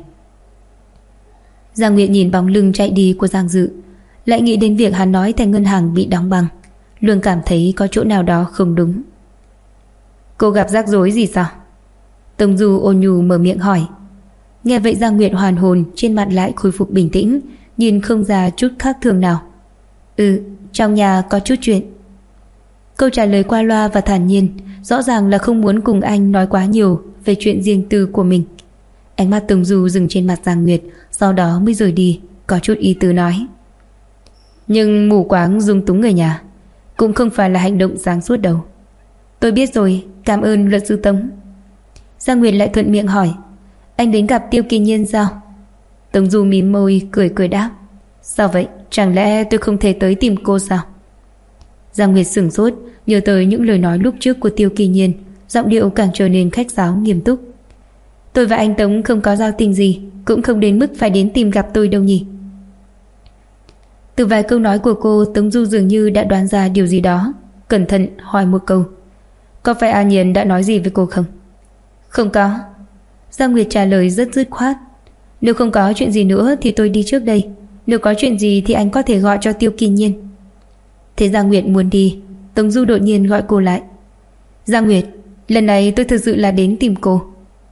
Giang Nguyệt nhìn bóng lưng chạy đi của Giang Dự, lại nghĩ đến việc hắn nói thẻ ngân hàng bị đóng băng, luôn cảm thấy có chỗ nào đó không đúng. Cô gặp rắc rối gì sao? Tống Du ôn nhu mở miệng hỏi. Nghe vậy Giang Nguyệt hoàn hồn, trên mặt lại khôi phục bình tĩnh, nhìn không ra chút khác thường nào. Trong nhà có chút chuyện. Câu trả lời qua loa và thản nhiên, rõ ràng là không muốn cùng anh nói quá nhiều về chuyện riêng tư của mình. Ánh mắt Tống Du dừng trên mặt Giang Nguyệt, sau đó mới rời đi, có chút ý tứ nói. Nhưng mù quáng dung túng người nhà cũng không phải là hành động sáng suốt đâu. Tôi biết rồi, cảm ơn luật sư Tống. Giang Nguyệt lại thuận miệng hỏi. Anh đến gặp Tiêu Kỳ Nhiên sao? Tống Du mím môi cười cười đáp. Sao vậy, chẳng lẽ tôi không thể tới tìm cô sao? Giang Nguyệt sửng sốt, nhớ tới những lời nói lúc trước của Tiêu Kỳ Nhiên, giọng điệu càng trở nên khách sáo nghiêm túc. Tôi và anh Tống không có giao tình gì, cũng không đến mức phải đến tìm gặp tôi đâu nhỉ? Từ vài câu nói của cô, Tống Du dường như đã đoán ra điều gì đó. cẩn thận hỏi một câu. Có phải A Nhiên đã nói gì với cô không? Không có. Giang Nguyệt trả lời rất dứt khoát. Nếu không có chuyện gì nữa thì tôi đi trước đây. Nếu có chuyện gì thì anh có thể gọi cho Tiêu Kỳ Nhiên. Thế Giang Nguyệt muốn đi, Tống Du đột nhiên gọi cô lại. Giang Nguyệt, lần này tôi thực sự là đến tìm cô.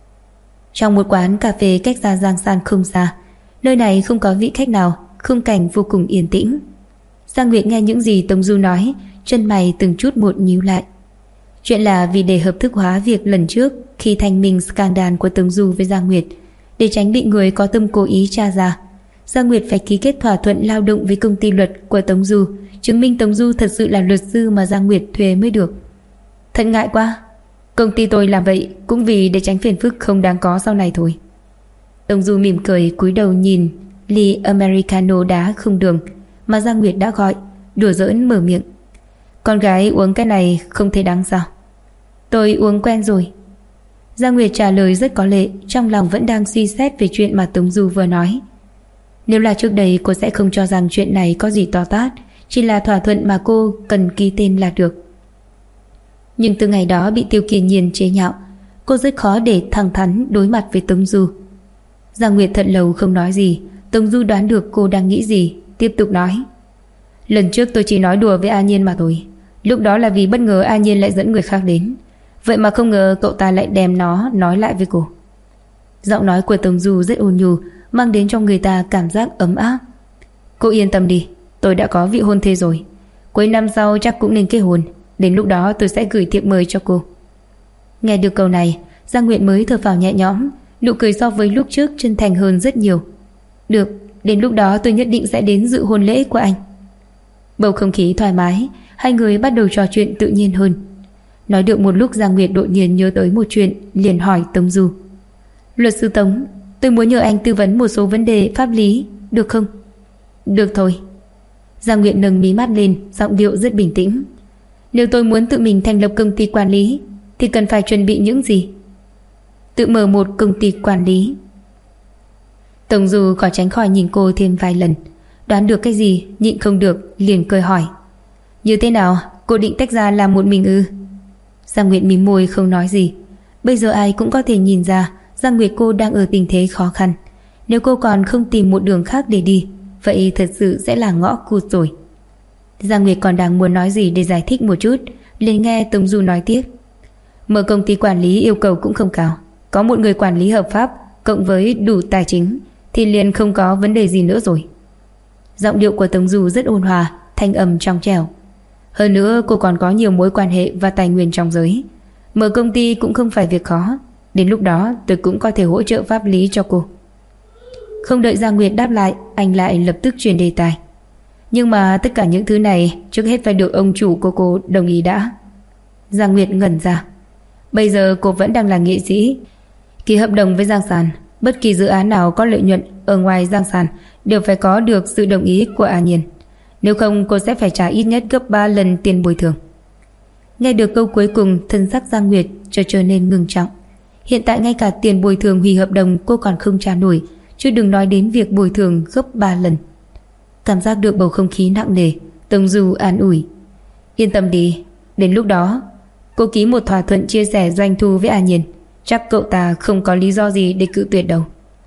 Trong một quán cà phê cách xa Giang San không xa, nơi này không có vị khách nào, khung cảnh vô cùng yên tĩnh. Giang Nguyệt nghe những gì Tống Du nói, chân mày từng chút một nhíu lại. Chuyện là vì để hợp thức hóa việc lần trước khi thanh minh scandal của Tống Du với Giang Nguyệt, để tránh bị người có tâm cố ý tra ra, Giang Nguyệt phải ký kết thỏa thuận lao động với công ty luật của Tống Du, chứng minh Tống Du thật sự là luật sư mà Giang Nguyệt thuê mới được. Thật ngại quá. Công ty tôi làm vậy cũng vì để tránh phiền phức không đáng có sau này thôi. Tống Du mỉm cười cúi đầu nhìn ly Americano đá không đường mà Giang Nguyệt đã gọi, đùa giỡn mở miệng. Con gái uống cái này không thấy đắng sao? Tôi uống quen rồi. Giang Nguyệt trả lời rất có lệ, trong lòng vẫn đang suy xét về chuyện mà Tống Du vừa nói. Nếu là trước đây cô sẽ không cho rằng chuyện này có gì to tát, chỉ là thỏa thuận mà cô cần ký tên là được. Nhưng từ ngày đó bị Tiêu Kỳ Nhiên chế nhạo, cô rất khó để thẳng thắn đối mặt với Tống Du. Giang Nguyệt thật lâu không nói gì. Tống Du đoán được cô đang nghĩ gì, tiếp tục nói. Lần trước tôi chỉ nói đùa với A Nhiên mà thôi. Lúc đó là vì bất ngờ A Nhiên lại dẫn người khác đến, vậy mà không ngờ cậu ta lại đem nó nói lại với cô. Giọng nói của Tống Du rất ôn nhu, mang đến cho người ta cảm giác ấm áp. Cô yên tâm đi, tôi đã có vị hôn thê rồi. Cuối năm sau chắc cũng nên kết hôn. Đến lúc đó tôi sẽ gửi thiệp mời cho cô. Nghe được câu này, Giang Nguyệt mới thở phào nhẹ nhõm, nụ cười so với lúc trước chân thành hơn rất nhiều. Được, đến lúc đó tôi nhất định sẽ đến dự hôn lễ của anh. Bầu không khí thoải mái, hai người bắt đầu trò chuyện tự nhiên hơn. Nói được một lúc, Giang Nguyệt đột nhiên nhớ tới một chuyện, liền hỏi Tống Du. Luật sư Tống, tôi muốn nhờ anh tư vấn một số vấn đề pháp lý, được không? Được thôi. Giang Nguyệt nâng mí mắt lên, giọng điệu rất bình tĩnh. Nếu tôi muốn tự mình thành lập công ty quản lý thì cần phải chuẩn bị những gì? Tự mở một công ty quản lý. Tống Du khó tránh khỏi nhìn cô thêm vài lần, đoán được cái gì nhịn không được liền cười hỏi. Như thế nào, cô định tách ra làm một mình ư? Giang Nguyệt mím môi không nói gì. Bây giờ ai cũng có thể nhìn ra Giang Nguyệt cô đang ở tình thế khó khăn. Nếu cô còn không tìm một đường khác để đi, vậy thật sự sẽ là ngõ cụt rồi. Giang Nguyệt còn đang muốn nói gì để giải thích một chút, liền nghe Tống Du nói tiếp. Mở công ty quản lý yêu cầu cũng không cao, có một người quản lý hợp pháp cộng với đủ tài chính thì liền không có vấn đề gì nữa rồi. Giọng điệu của Tống Du rất ôn hòa, thanh âm trong trẻo. Hơn nữa cô còn có nhiều mối quan hệ và tài nguyên trong giới. Mở công ty cũng không phải việc khó. Đến lúc đó tôi cũng có thể hỗ trợ pháp lý cho cô. Không đợi Giang Nguyệt đáp lại, anh lại lập tức chuyển đề tài. Nhưng mà tất cả những thứ này trước hết phải được ông chủ của cô đồng ý đã. Giang Nguyệt ngẩn ra. Bây giờ cô vẫn đang là nghệ sĩ, ký hợp đồng với Giang San. Bất kỳ dự án nào có lợi nhuận ở ngoài Giang San đều phải có được sự đồng ý của A Nhiên. Nếu không cô sẽ phải trả ít nhất gấp 3 lần tiền bồi thường. Nghe được câu cuối cùng, thân sắc Giang Nguyệt trở nên ngưng trọng. Hiện tại ngay cả tiền bồi thường hủy hợp đồng cô còn không trả nổi, chứ đừng nói đến việc bồi thường gấp 3 lần. Cảm giác được bầu không khí nặng nề, Tống Du an ủi. Yên tâm đi, đến lúc đó cô ký một thỏa thuận chia sẻ doanh thu với A Nhiên, chắc cậu ta không có lý do gì để cự tuyệt đâu.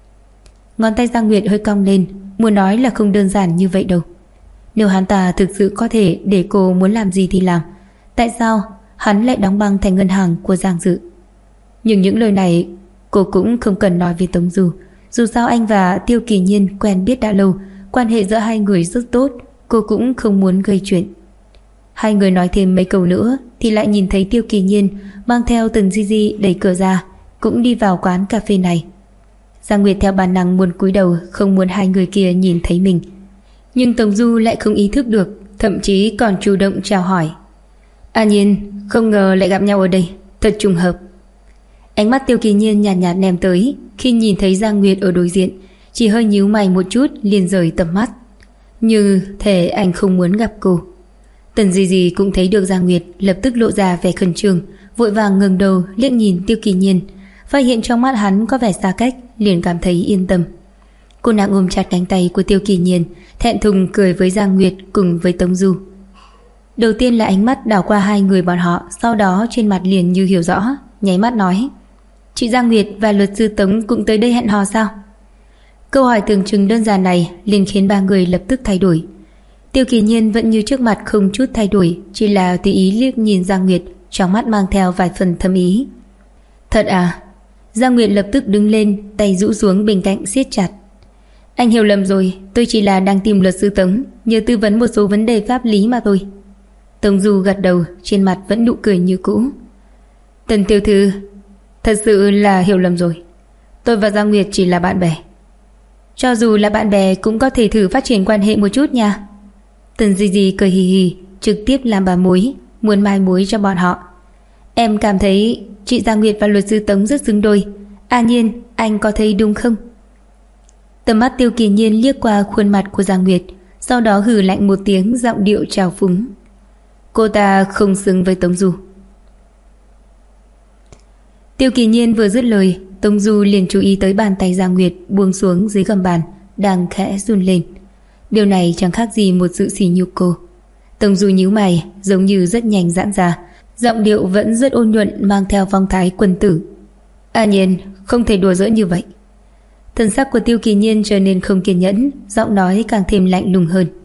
Ngón tay Giang Nguyệt hơi cong lên, muốn nói là không đơn giản như vậy đâu. Nếu hắn ta thực sự có thể để cô muốn làm gì thì làm, tại sao hắn lại đóng băng thành ngân hàng của Giang Dự? Nhưng những lời này cô cũng không cần nói với Tống Du. Dù sao anh và Tiêu Kỳ Nhiên quen biết đã lâu, quan hệ giữa hai người rất tốt, cô cũng không muốn gây chuyện. Hai người nói thêm mấy câu nữa thì lại nhìn thấy Tiêu Kỳ Nhiên mang theo Tần Di Di đẩy cửa ra, cũng đi vào quán cà phê này. Giang Nguyệt theo bản năng muốn cúi đầu, không muốn hai người kia nhìn thấy mình. Nhưng Tống Du lại không ý thức được, thậm chí còn chủ động chào hỏi. A Nhiên, không ngờ lại gặp nhau ở đây, thật trùng hợp. Ánh mắt Tiêu Kỳ Nhiên nhàn nhạt ném tới, khi nhìn thấy Giang Nguyệt ở đối diện, chỉ hơi nhíu mày một chút liền rời tầm mắt, như thể anh không muốn gặp cô. Tần Di Di cũng thấy được Giang Nguyệt, lập tức lộ ra vẻ khẩn trương, vội vàng ngẩng đầu liếc nhìn Tiêu Kỳ Nhiên, phát hiện trong mắt hắn có vẻ xa cách, liền cảm thấy yên tâm. Cô nàng ôm chặt cánh tay của Tiêu Kỳ Nhiên, thẹn thùng cười với Giang Nguyệt cùng với Tống Du. Đầu tiên là ánh mắt đảo qua hai người bọn họ, sau đó trên mặt liền như hiểu rõ, nháy mắt nói: Chị Giang Nguyệt và luật sư Tống cũng tới đây hẹn hò sao? Câu hỏi tưởng chừng đơn giản này liền khiến ba người lập tức thay đổi. Tiêu Kỳ Nhiên vẫn như trước mặt không chút thay đổi, chỉ là tùy ý liếc nhìn Giang Nguyệt, trong mắt mang theo vài phần thâm ý. Thật à? Giang Nguyệt lập tức đứng lên, tay rũ xuống bên cạnh siết chặt. Anh hiểu lầm rồi, tôi chỉ là đang tìm luật sư Tống, nhờ tư vấn một số vấn đề pháp lý mà thôi. Tống Du gật đầu, trên mặt vẫn nụ cười như cũ. Tần tiểu thư, thật sự là hiểu lầm rồi. Tôi và Giang Nguyệt chỉ là bạn bè. Cho dù là bạn bè cũng có thể thử phát triển quan hệ một chút nha. Tần Di Di cười hì hì, trực tiếp làm bà mối, muốn mai mối cho bọn họ. Em cảm thấy chị Giang Nguyệt và luật sư Tống rất xứng đôi. Nhiên, anh có thấy đúng không? Tầm mắt Tiêu Kỳ Nhiên liếc qua khuôn mặt của Giang Nguyệt, sau đó hừ lạnh một tiếng, giọng điệu trào phúng. Cô ta không xứng với Tống Du. Tiêu Kỳ Nhiên vừa dứt lời, Tống Du liền chú ý tới bàn tay Giang Nguyệt buông xuống dưới gầm bàn, đang khẽ run lên. Điều này chẳng khác gì một sự sỉ nhục cô. Tống Du nhíu mày, giống như rất nhanh giãn ra, giọng điệu vẫn rất ôn nhuận, mang theo phong thái quân tử. Nhiên, không thể đùa giỡn như vậy. Thần sắc của Tiêu Kỳ Nhiên trở nên không kiên nhẫn, giọng nói càng thêm lạnh lùng hơn.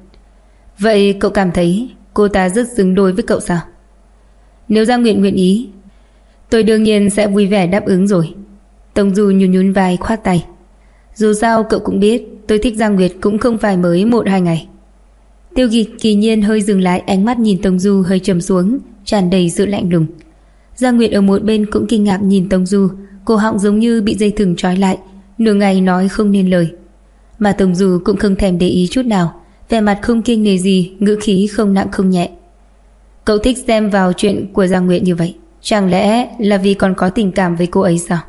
Vậy cậu cảm thấy cô ta rất xứng đôi với cậu sao? Nếu Giang Nguyệt nguyện ý, tôi đương nhiên sẽ vui vẻ đáp ứng rồi. Tống Du nhún nhún vai khoát tay. Dù sao cậu cũng biết tôi thích Giang Nguyệt cũng không phải mới 1-2 ngày. Tiêu Kỳ Nhiên hơi dừng lại, ánh mắt nhìn Tống Du hơi trầm xuống, tràn đầy sự lạnh lùng. Giang Nguyệt ở một bên cũng kinh ngạc nhìn Tống Du, cổ họng giống như bị dây thừng trói lại, nửa ngày nói không nên lời. Mà Tống Du cũng không thèm để ý chút nào, vẻ mặt không kiêng nể gì, ngữ khí không nặng không nhẹ. Cậu thích xem vào chuyện của Giang Nguyệt như vậy, chẳng lẽ là vì còn có tình cảm với cô ấy sao?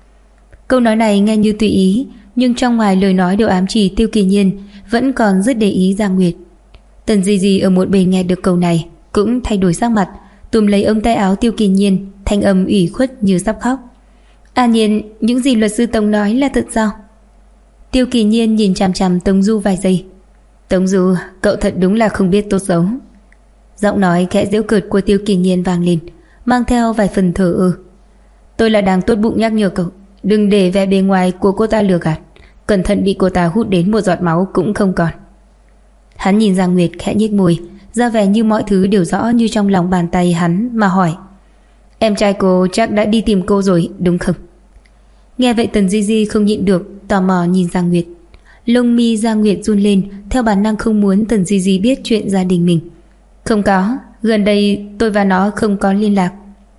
Câu nói này nghe như tùy ý, nhưng trong ngoài lời nói đều ám chỉ Tiêu Kỳ Nhiên vẫn còn rất để ý Giang Nguyệt. Tần Di Di ở một bên nghe được câu này cũng thay đổi sắc mặt, túm lấy ống tay áo Tiêu Kỳ Nhiên, thanh âm ủy khuất như sắp khóc. Nhiên, những gì luật sư Tống nói là thật sao? Tiêu Kỳ Nhiên nhìn chằm chằm Tống Du vài giây. Tống Du, cậu thật đúng là không biết tốt xấu. Giọng nói khẽ giễu cợt của Tiêu Kỳ Nhiên vang lên, mang theo vài phần thờ ơ. Tôi là đang tốt bụng nhắc nhở cậu, đừng để vẻ bề ngoài của cô ta lừa gạt, cẩn thận bị cô ta hút đến một giọt máu cũng không còn. Hắn nhìn Giang Nguyệt khẽ nhếch môi, ra vẻ như mọi thứ đều rõ như trong lòng bàn tay hắn, mà hỏi: Em trai cô chắc đã đi tìm cô rồi đúng không? Nghe vậy Tần Di Di không nhịn được, tò mò nhìn Giang Nguyệt. Lông mi Giang Nguyệt run lên, theo bản năng không muốn Tần Di Di biết chuyện gia đình mình. Không có, gần đây tôi và nó không có liên lạc.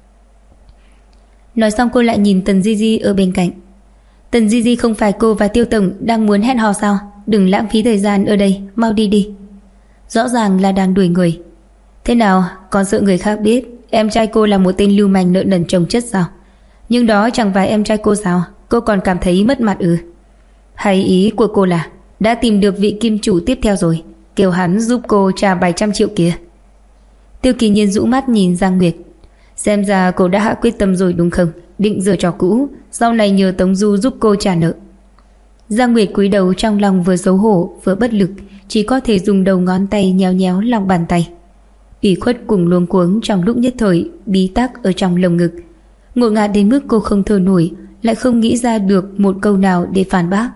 Nói xong cô lại nhìn Tần Di Di ở bên cạnh. Tần Di Di, không phải cô và Tiêu Tổng đang muốn hẹn hò sao? Đừng lãng phí thời gian ở đây, mau đi đi. Rõ ràng là đang đuổi người. Thế nào, còn sợ người khác biết em trai cô là một tên lưu manh nợ nần chồng chất sao? Nhưng đó chẳng phải em trai cô sao? Cô còn cảm thấy mất mặt ư? Hay ý của cô là đã tìm được vị kim chủ tiếp theo rồi, kêu hắn giúp cô trả 700 triệu kia. Tiêu Kỳ Nhiên rũ mắt nhìn Giang Nguyệt. Xem ra cô đã hạ quyết tâm rồi đúng không? Định rửa trò cũ, sau này nhờ Tống Du giúp cô trả nợ. Giang Nguyệt cúi đầu, trong lòng vừa xấu hổ vừa bất lực, chỉ có thể dùng đầu ngón tay nhéo nhéo lòng bàn tay. Ủy khuất cùng luống cuống trong lúc nhất thời, bí tắc ở trong lồng ngực. Ngột ngạt đến mức cô không thở nổi, lại không nghĩ ra được một câu nào để phản bác.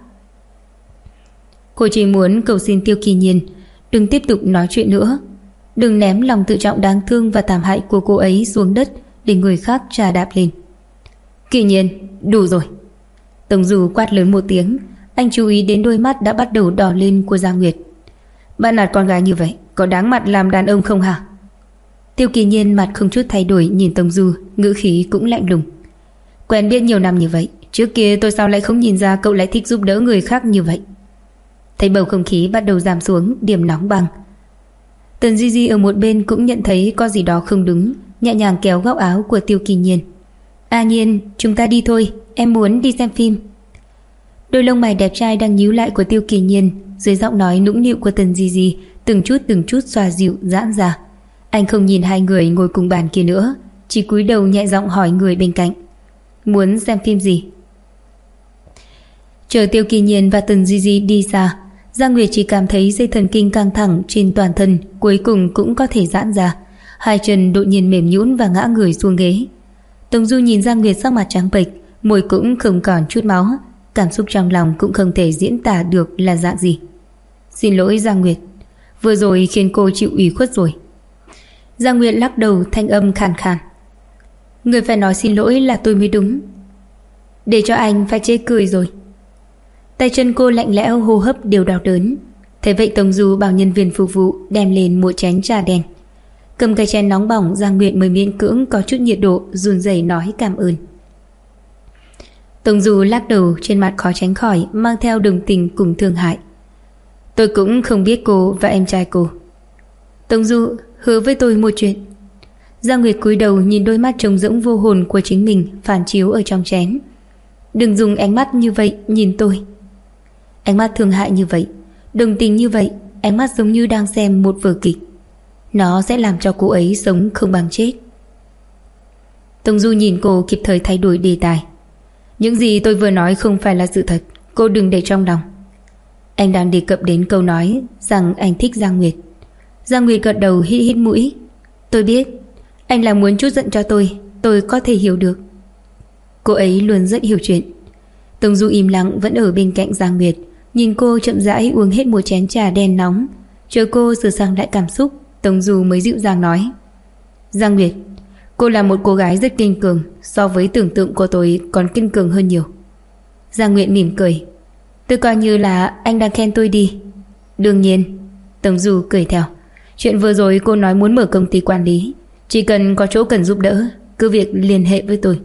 Cô chỉ muốn cầu xin Tiêu Kỳ Nhiên đừng tiếp tục nói chuyện nữa, đừng ném lòng tự trọng đáng thương và thảm hại của cô ấy xuống đất để người khác trà đạp lên. Kỳ Nhiên, đủ rồi. Tống Du quát lớn một tiếng, anh chú ý đến đôi mắt đã bắt đầu đỏ lên của Giang Nguyệt. Bạn nạt con gái như vậy có đáng mặt làm đàn ông không hả? Tiêu Kỳ Nhiên mặt không chút thay đổi nhìn Tống Du, ngữ khí cũng lạnh lùng. Quen biết nhiều năm như vậy, trước kia tôi sao lại không nhìn ra cậu lại thích giúp đỡ người khác như vậy? Thấy bầu không khí bắt đầu giảm xuống, điểm nóng băng. Tần Di Di ở một bên cũng nhận thấy có gì đó không đúng, nhẹ nhàng kéo góc áo của Tiêu Kỳ Nhiên. Nhiên, chúng ta đi thôi, em muốn đi xem phim. Đôi lông mày đẹp trai đang nhíu lại của Tiêu Kỳ Nhiên, dưới giọng nói nũng nịu của Tần Di Di từng chút xoa dịu giãn ra. Anh không nhìn hai người ngồi cùng bàn kia nữa, chỉ cúi đầu nhẹ giọng hỏi người bên cạnh: Muốn xem phim gì? Chờ Tiêu Kỳ Nhiên và Tần Di Di đi xa, Giang Nguyệt chỉ cảm thấy dây thần kinh căng thẳng trên toàn thân cuối cùng cũng có thể giãn ra. Hai chân đột nhiên mềm nhũn và ngã người xuống ghế. Tống Du nhìn Giang Nguyệt sắc mặt trắng bệch, môi cũng không còn chút máu, cảm xúc trong lòng cũng không thể diễn tả được là dạng gì. Xin lỗi Giang Nguyệt, vừa rồi khiến cô chịu ủy khuất rồi. Giang Nguyệt lắc đầu, thanh âm khàn khàn. Người phải nói xin lỗi là tôi mới đúng. Để cho anh phải chê cười rồi. Tay chân cô lạnh lẽo, hô hấp đều đau đớn. Thế vậy Tống Du bảo nhân viên phục vụ đem lên một chén trà đen. Cầm cái chén nóng bỏng, Giang Nguyệt mới miễn cưỡng có chút nhiệt độ, run rẩy nói cảm ơn. Tống Du lắc đầu, trên mặt khó tránh khỏi mang theo đồng tình cùng thương hại. Tôi cũng không biết cô và em trai cô. Tống Du, hứa với tôi một chuyện. Giang Nguyệt cúi đầu nhìn đôi mắt trống rỗng vô hồn của chính mình phản chiếu ở trong chén. Đừng dùng ánh mắt như vậy nhìn tôi. Ánh mắt thương hại như vậy, đồng tình như vậy, ánh mắt giống như đang xem một vở kịch. Nó sẽ làm cho cô ấy sống không bằng chết. Tống Du nhìn cô kịp thời thay đổi đề tài. Những gì tôi vừa nói không phải là sự thật, cô đừng để trong lòng. Anh đang đề cập đến câu nói rằng anh thích Giang Nguyệt. Giang Nguyệt gật đầu, hít hít mũi. Tôi biết, anh là muốn chút giận cho tôi có thể hiểu được. Cô ấy luôn rất hiểu chuyện. Tống Du im lặng vẫn ở bên cạnh Giang Nguyệt, nhìn cô chậm rãi uống hết một chén trà đen nóng. Chờ cô sửa sang lại cảm xúc, Tống Du mới dịu dàng nói. Giang Nguyệt, cô là một cô gái rất kiên cường, so với tưởng tượng của tôi còn kiên cường hơn nhiều. Giang Nguyệt mỉm cười. Tôi coi như là anh đang khen tôi đi. Đương nhiên. Tống Du cười theo. Chuyện vừa rồi cô nói muốn mở công ty quản lý, chỉ cần có chỗ cần giúp đỡ, cứ việc liên hệ với tôi.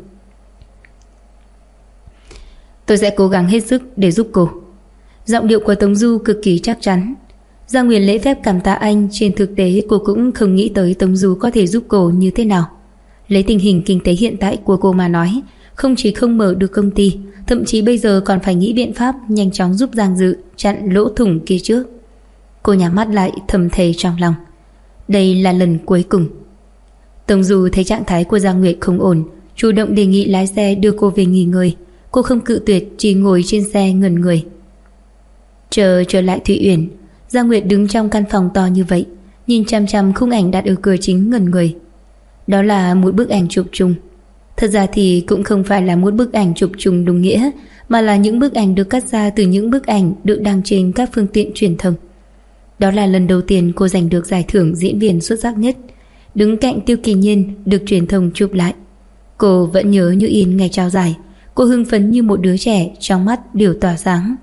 Tôi sẽ cố gắng hết sức để giúp cô. Giọng điệu của Tống Du cực kỳ chắc chắn. Giang Nguyệt lễ phép cảm tạ anh. Trên thực tế cô cũng không nghĩ tới Tống Du có thể giúp cô như thế nào. Lấy tình hình kinh tế hiện tại của cô mà nói, không chỉ không mở được công ty, thậm chí bây giờ còn phải nghĩ biện pháp nhanh chóng giúp Giang Dự chặn lỗ thủng kia trước. Cô nhắm mắt lại thầm thề trong lòng, đây là lần cuối cùng. Tống Du thấy trạng thái của Giang Nguyệt không ổn, chủ động đề nghị lái xe đưa cô về nghỉ ngơi. Cô không cự tuyệt, chỉ ngồi trên xe ngẩn người. Trở lại Thụy Uyển, Giang Nguyệt đứng trong căn phòng to như vậy, nhìn chăm chăm khung ảnh đặt ở cửa chính ngẩn người. Đó là một bức ảnh chụp chung. Thật ra thì cũng không phải là một bức ảnh chụp chung đúng nghĩa, mà là những bức ảnh được cắt ra từ những bức ảnh được đăng trên các phương tiện truyền thông. Đó là lần đầu tiên cô giành được giải thưởng diễn viên xuất sắc nhất, đứng cạnh Tiêu Kỳ Nhiên được truyền thông chụp lại. Cô vẫn nhớ như in ngày trao giải. Cô hưng phấn như một đứa trẻ, trong mắt đều tỏa sáng.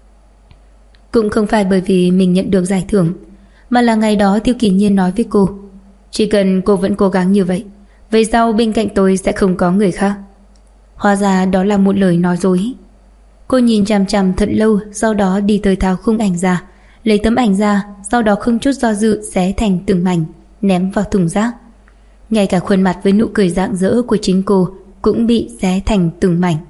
Cũng không phải bởi vì mình nhận được giải thưởng, mà là ngày đó Tiêu Kỳ Nhiên nói với cô, chỉ cần cô vẫn cố gắng như vậy, về sau bên cạnh tôi sẽ không có người khác. Hóa ra đó là một lời nói dối. Cô nhìn chằm chằm thật lâu, sau đó đi tới tháo khung ảnh ra, lấy tấm ảnh ra, sau đó không chút do dự xé thành từng mảnh, ném vào thùng rác. Ngay cả khuôn mặt với nụ cười rạng rỡ của chính cô cũng bị xé thành từng mảnh.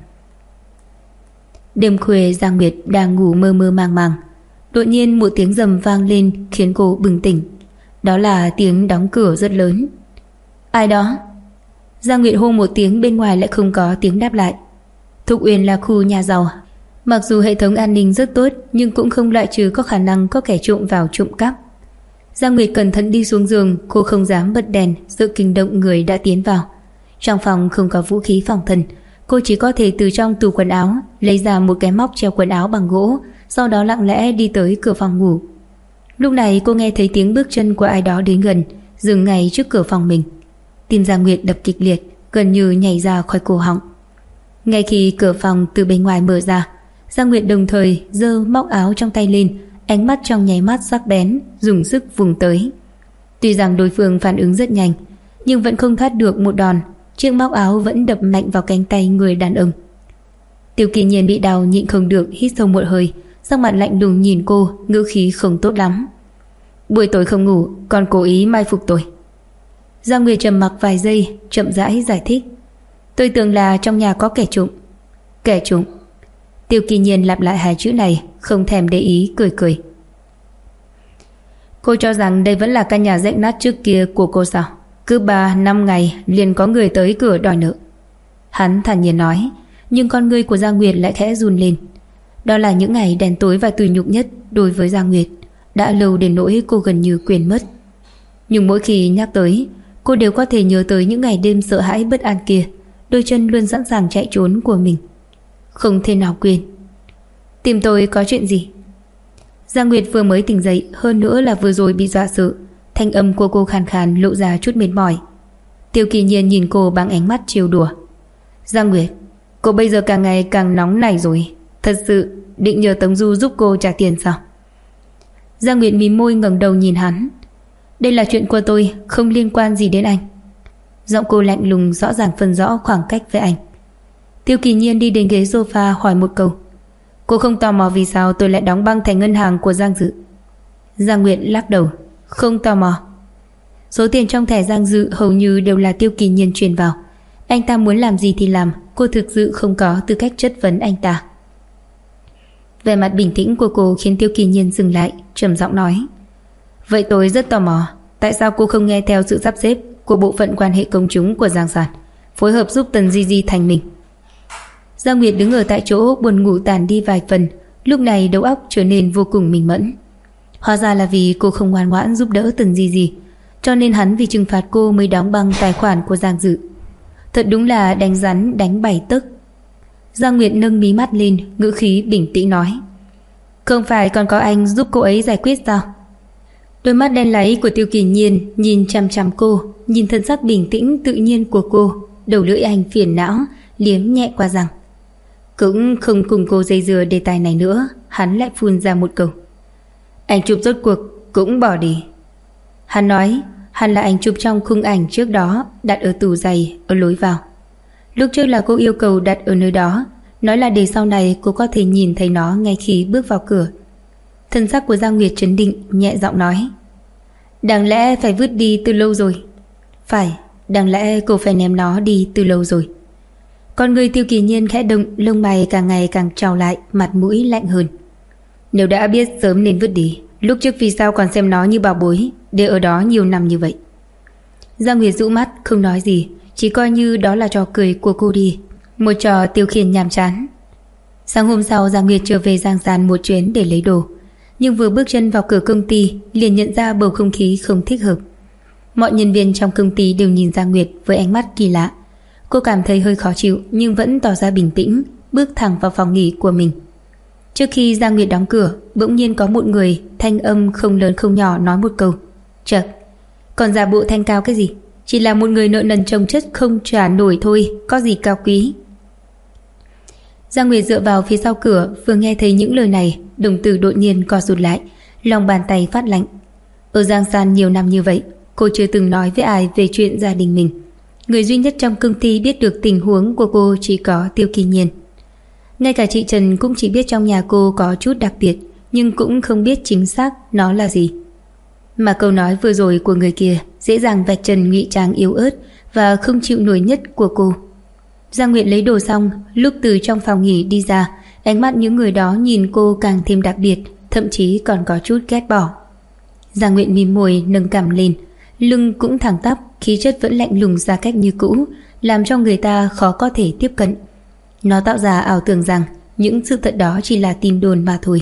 Đêm khuya, Giang Nguyệt đang ngủ mơ mơ màng màng. Đột nhiên một tiếng rầm vang lên khiến cô bừng tỉnh. Đó là tiếng đóng cửa rất lớn. Ai đó? Giang Nguyệt hô một tiếng, bên ngoài lại không có tiếng đáp lại. Thục Uyển là khu nhà giàu, mặc dù hệ thống an ninh rất tốt, nhưng cũng không loại trừ có khả năng có kẻ trộm vào trộm cắp. Giang Nguyệt cẩn thận đi xuống giường, cô không dám bật đèn, sợ kinh động người đã tiến vào. Trong phòng không có vũ khí phòng thân, cô chỉ có thể từ trong tủ quần áo lấy ra một cái móc treo quần áo bằng gỗ, sau đó lặng lẽ đi tới cửa phòng ngủ. Lúc này cô nghe thấy tiếng bước chân của ai đó đến gần, dừng ngay trước cửa phòng mình. Tim Giang Nguyệt đập kịch liệt, gần như nhảy ra khỏi cổ họng. Ngay khi cửa phòng từ bên ngoài mở ra, Giang Nguyệt đồng thời giơ móc áo trong tay lên, ánh mắt trong nháy mắt sắc bén, dùng sức vùng tới. Tuy rằng đối phương phản ứng rất nhanh, nhưng vẫn không thoát được một đòn. Chiếc móc áo vẫn đập mạnh vào cánh tay người đàn ông. Tiêu Kỳ Nhiên bị đau nhịn không được, hít sâu một hơi, sắc mặt lạnh lùng nhìn cô, ngữ khí không tốt lắm. Buổi tối không ngủ, còn cố ý mai phục tôi. Giang Nguyệt trầm mặc vài giây, chậm rãi giải thích. Tôi tưởng là trong nhà có kẻ trộm. Kẻ trộm? Tiêu Kỳ Nhiên lặp lại hai chữ này, không thèm để ý, cười cười. Cô cho rằng đây vẫn là căn nhà rách nát trước kia của cô sao? Cứ 3-5 ngày liền có người tới cửa đòi nợ. Hắn thản nhiên nói, nhưng con ngươi của Giang Nguyệt lại khẽ run lên. Đó là những ngày đen tối và tủi nhục nhất đối với Giang Nguyệt, đã lâu đến nỗi cô gần như quên mất. Nhưng mỗi khi nhắc tới, cô đều có thể nhớ tới những ngày đêm sợ hãi bất an kia, đôi chân luôn sẵn sàng chạy trốn của mình. Không thể nào quên. Tìm tôi có chuyện gì? Giang Nguyệt vừa mới tỉnh dậy, hơn nữa là vừa rồi bị dọa sợ. Thanh âm của cô khàn khàn lộ ra chút mệt mỏi. Tiêu Kỳ Nhiên nhìn cô bằng ánh mắt trêu đùa. Giang Nguyệt, cô bây giờ càng ngày càng nóng này rồi. Thật sự định nhờ Tống Du giúp cô trả tiền sao? Giang Nguyệt mím môi ngẩng đầu nhìn hắn. Đây là chuyện của tôi, không liên quan gì đến anh. Giọng cô lạnh lùng rõ ràng phân rõ khoảng cách với anh. Tiêu Kỳ Nhiên đi đến ghế sofa hỏi một câu. Cô không tò mò vì sao tôi lại đóng băng thẻ ngân hàng của Giang Dự? Giang Nguyệt lắc đầu. Không tò mò. Số tiền trong thẻ Giang Dự hầu như đều là Tiêu Kỳ Nhiên truyền vào. Anh ta muốn làm gì thì làm, cô thực sự không có tư cách chất vấn anh ta. Vẻ mặt bình tĩnh của cô khiến Tiêu Kỳ Nhiên dừng lại, trầm giọng nói. Vậy tôi rất tò mò, tại sao cô không nghe theo sự sắp xếp của bộ phận quan hệ công chúng của Giang Sản, phối hợp giúp Tần Di Di thành mình? Giang Nguyệt đứng ở tại chỗ, buồn ngủ tàn đi vài phần, lúc này đầu óc trở nên vô cùng minh mẫn. Hóa ra là vì cô không ngoan ngoãn giúp đỡ Tần Di Di, cho nên hắn vì trừng phạt cô mới đóng băng tài khoản của Giang Dự. Thật đúng là đánh rắn đánh 7 tấc. Giang Nguyệt nâng mí mắt lên, ngữ khí bình tĩnh nói. Không phải còn có anh giúp cô ấy giải quyết sao? Đôi mắt đen láy của Tiêu Kỳ Nhiên nhìn chằm chằm cô, nhìn thân sắc bình tĩnh tự nhiên của cô, đầu lưỡi anh phiền não liếm nhẹ qua răng. Cũng không cùng cô dây dưa đề tài này nữa, hắn lại phun ra một câu. Ảnh chụp rốt cuộc cũng bỏ đi. Hắn nói hắn là ảnh chụp trong khung ảnh trước đó đặt ở tủ giày ở lối vào. Lúc trước là cô yêu cầu đặt ở nơi đó, nói là để sau này cô có thể nhìn thấy nó ngay khi bước vào cửa. Thân sắc của Giang Nguyệt trấn định, nhẹ giọng nói. Đáng lẽ phải vứt đi từ lâu rồi. Phải, đáng lẽ cô phải ném nó đi từ lâu rồi. Con người Tiêu Kỳ Nhiên khẽ động, lông mày càng ngày càng trao lại, mặt mũi lạnh hơn. Nếu đã biết sớm nên vứt đi, lúc trước vì sao còn xem nó như bảo bối, để ở đó nhiều năm như vậy? Giang Nguyệt dụ mắt không nói gì, chỉ coi như đó là trò cười của cô đi, một trò tiêu khiển nhàm chán. Sáng hôm sau, Giang Nguyệt trở về Giang San một chuyến để lấy đồ, nhưng vừa bước chân vào cửa công ty liền nhận ra bầu không khí không thích hợp. Mọi nhân viên trong công ty đều nhìn Giang Nguyệt với ánh mắt kỳ lạ. Cô cảm thấy hơi khó chịu nhưng vẫn tỏ ra bình tĩnh, bước thẳng vào phòng nghỉ của mình. Trước khi Giang Nguyệt đóng cửa, bỗng nhiên có một người thanh âm không lớn không nhỏ nói một câu. Chật, còn giả bộ thanh cao cái gì? Chỉ là một người nợ nần chồng chất không trả nổi thôi, có gì cao quý. Giang Nguyệt dựa vào phía sau cửa, vừa nghe thấy những lời này, đồng tử đột nhiên co rụt lại, lòng bàn tay phát lạnh. Ở Giang San nhiều năm như vậy, cô chưa từng nói với ai về chuyện gia đình mình. Người duy nhất trong công ty biết được tình huống của cô chỉ có Tiêu Kỳ Nhiên. Ngay cả chị Trần cũng chỉ biết trong nhà cô có chút đặc biệt, nhưng cũng không biết chính xác nó là gì. Mà câu nói vừa rồi của người kia dễ dàng vạch trần ngụy trang yếu ớt và không chịu nổi nhất của cô. Giang Nguyệt lấy đồ xong, lúc từ trong phòng nghỉ đi ra, ánh mắt những người đó nhìn cô càng thêm đặc biệt, thậm chí còn có chút ghét bỏ. Giang Nguyệt mím môi nâng cằm lên, lưng cũng thẳng tắp, khí chất vẫn lạnh lùng ra cách như cũ, làm cho người ta khó có thể tiếp cận. Nó tạo ra ảo tưởng rằng những sự thật đó chỉ là tin đồn mà thôi.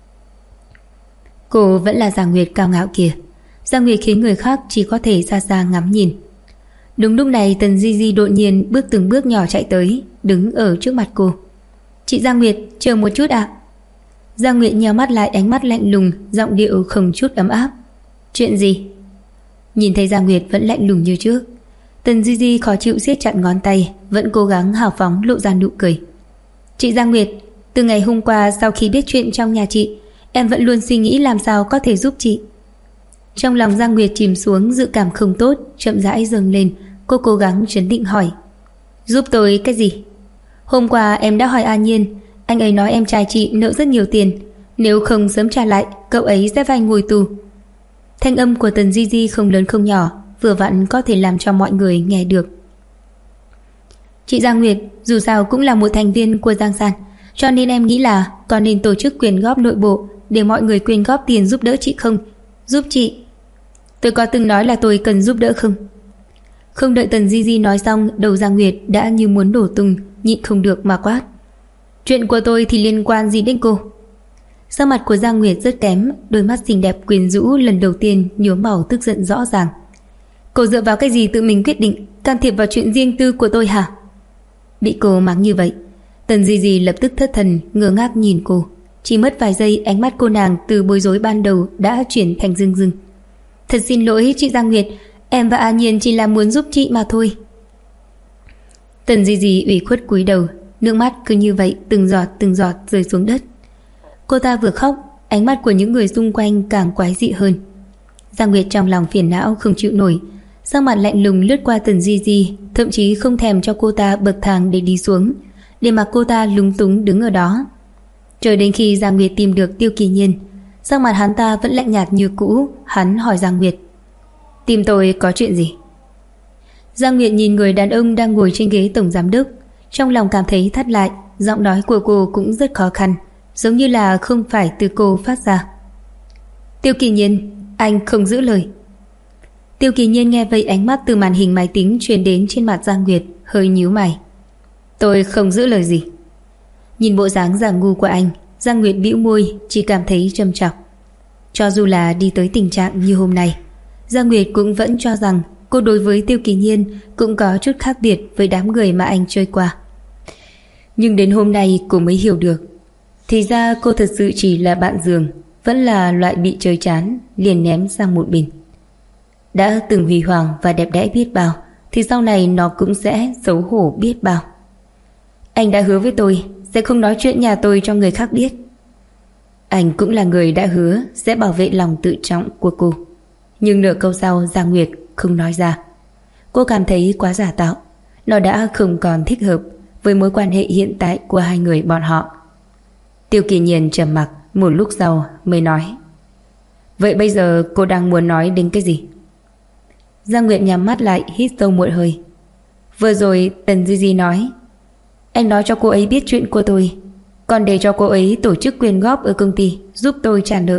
Cô vẫn là Giang Nguyệt cao ngạo kia. Giang Nguyệt khiến người khác chỉ có thể xa xa ngắm nhìn. Đúng lúc này Tần Di Di đột nhiên bước từng bước nhỏ chạy tới, đứng ở trước mặt cô. Chị Giang Nguyệt, chờ một chút ạ. Giang Nguyệt nheo mắt lại, ánh mắt lạnh lùng, giọng điệu không chút ấm áp. Chuyện gì? Nhìn thấy Giang Nguyệt vẫn lạnh lùng như trước, Tần Di Di khó chịu siết chặt ngón tay, vẫn cố gắng hào phóng lộ ra nụ cười. Chị Giang Nguyệt, từ ngày hôm qua sau khi biết chuyện trong nhà chị, em vẫn luôn suy nghĩ làm sao có thể giúp chị. Trong lòng Giang Nguyệt chìm xuống, dự cảm không tốt chậm rãi dâng lên. Cô cố gắng trấn định hỏi. Giúp tôi cái gì? Hôm qua em đã hỏi An Nhiên, anh ấy nói em trai chị nợ rất nhiều tiền, nếu không sớm trả lại cậu ấy sẽ phải ngồi tù. Thanh âm của Tần Di Di không lớn không nhỏ, vừa vặn có thể làm cho mọi người nghe được. Chị Giang Nguyệt dù sao cũng là một thành viên của Giang San, cho nên em nghĩ là còn nên tổ chức quyên góp nội bộ để mọi người quyên góp tiền giúp đỡ chị không? Giúp chị? Tôi có từng nói là tôi cần giúp đỡ không? Không đợi Tần Di Di nói xong, đầu Giang Nguyệt đã như muốn đổ tung, nhịn không được mà quát. Chuyện của tôi thì liên quan gì đến cô? Sắc mặt của Giang Nguyệt rất kém, đôi mắt xinh đẹp quyến rũ lần đầu tiên nhuốm màu tức giận rõ ràng. Cô dựa vào cái gì tự mình quyết định can thiệp vào chuyện riêng tư của tôi hả? Bị cô mắng như vậy, Tần Di Di lập tức thất thần, ngơ ngác nhìn cô. Chỉ mất vài giây, ánh mắt cô nàng từ bối rối ban đầu đã chuyển thành rưng rưng. Thật xin lỗi chị Giang Nguyệt, em và A Nhiên chỉ là muốn giúp chị mà thôi. Tần Di Di ủy khuất cúi đầu, nước mắt cứ như vậy từng giọt rơi xuống đất. Cô ta vừa khóc, ánh mắt của những người xung quanh càng quái dị hơn. Giang Nguyệt trong lòng phiền não không chịu nổi, sắc mặt lạnh lùng lướt qua Tần Di Di, thậm chí không thèm cho cô ta bậc thang để đi xuống, để mặc cô ta lúng túng đứng ở đó. Chờ đến khi Giang Nguyệt tìm được Tiêu Kỳ Nhiên, sắc mặt hắn ta vẫn lạnh nhạt như cũ. Hắn hỏi Giang Nguyệt: tìm tôi có chuyện gì? Giang Nguyệt nhìn người đàn ông đang ngồi trên ghế tổng giám đốc, trong lòng cảm thấy thắt lại. Giọng nói của cô cũng rất khó khăn, giống như là không phải từ cô phát ra. Tiêu Kỳ Nhiên, anh không giữ lời. Tiêu Kỳ Nhiên nghe vậy, ánh mắt từ màn hình máy tính truyền đến trên mặt Giang Nguyệt, hơi nhíu mày. Tôi không giữ lời gì? Nhìn bộ dáng giả ngu của anh, Giang Nguyệt bĩu môi, chỉ cảm thấy trầm trọng. Cho dù là đi tới tình trạng như hôm nay, Giang Nguyệt cũng vẫn cho rằng cô đối với Tiêu Kỳ Nhiên cũng có chút khác biệt với đám người mà anh chơi qua. Nhưng đến hôm nay cô mới hiểu được, thì ra cô thật sự chỉ là bạn giường, vẫn là loại bị chơi chán liền ném sang một bên. Đã từng huy hoàng và đẹp đẽ biết bao, thì sau này nó cũng sẽ xấu hổ biết bao. Anh đã hứa với tôi sẽ không nói chuyện nhà tôi cho người khác biết. Anh cũng là người đã hứa sẽ bảo vệ lòng tự trọng của cô. Nhưng nửa câu sau Giang Nguyệt không nói ra. Cô cảm thấy quá giả tạo, nó đã không còn thích hợp với mối quan hệ hiện tại của hai người bọn họ. Tiêu Kỳ Nhiên trầm mặc một lúc sau mới nói: vậy bây giờ cô đang muốn nói đến cái gì? Giang Nguyệt nhắm mắt lại, hít sâu một hơi. Vừa rồi Tần Di Di nói anh nói cho cô ấy biết chuyện của tôi, còn để cho cô ấy tổ chức quyên góp ở công ty giúp tôi trả nợ.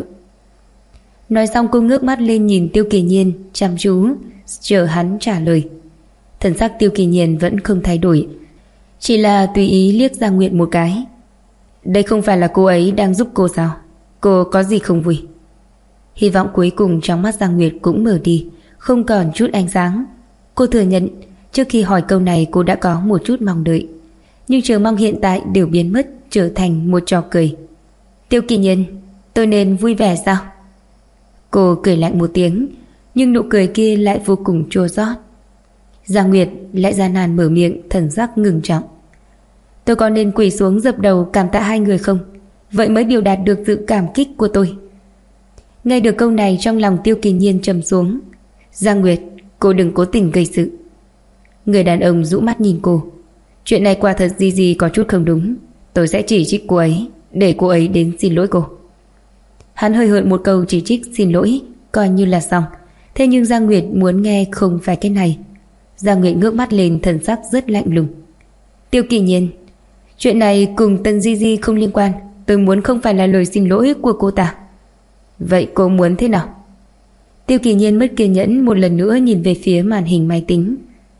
Nói xong cô ngước mắt lên nhìn Tiêu Kỳ Nhiên chăm chú, chờ hắn trả lời. Thần sắc Tiêu Kỳ Nhiên vẫn không thay đổi, chỉ là tùy ý liếc Giang Nguyệt một cái. Đây không phải là cô ấy đang giúp cô sao? Cô có gì không vui? Hy vọng cuối cùng trong mắt Giang Nguyệt cũng mở đi, không còn chút ánh sáng. Cô thừa nhận trước khi hỏi câu này cô đã có một chút mong đợi, nhưng chờ mong hiện tại đều biến mất, trở thành một trò cười. Tiêu Kỳ Nhiên, tôi nên vui vẻ sao? Cô cười lạnh một tiếng, nhưng nụ cười kia lại vô cùng chua xót. Giang Nguyệt lại gian nan mở miệng, thần sắc ngừng trọng. Tôi có nên quỳ xuống dập đầu cảm tạ hai người không? Vậy mới biểu đạt được sự cảm kích của tôi. Nghe được câu này trong lòng Tiêu Kỳ Nhiên trầm xuống. Giang Nguyệt, cô đừng cố tình gây sự. Người đàn ông rũ mắt nhìn cô. Chuyện này quả thật gì có chút không đúng. Tôi sẽ chỉ trích cô ấy, để cô ấy đến xin lỗi cô. Hắn hơi hợt một câu chỉ trích xin lỗi, coi như là xong. Thế nhưng Giang Nguyệt muốn nghe không phải cái này. Giang Nguyệt ngước mắt lên, thần sắc rất lạnh lùng. Tiêu Kỳ Nhiên, chuyện này cùng Tần Di Di không liên quan. Tôi muốn không phải là lời xin lỗi của cô ta. Vậy cô muốn thế nào? Tiêu Kỳ Nhiên mất kiên nhẫn, một lần nữa nhìn về phía màn hình máy tính.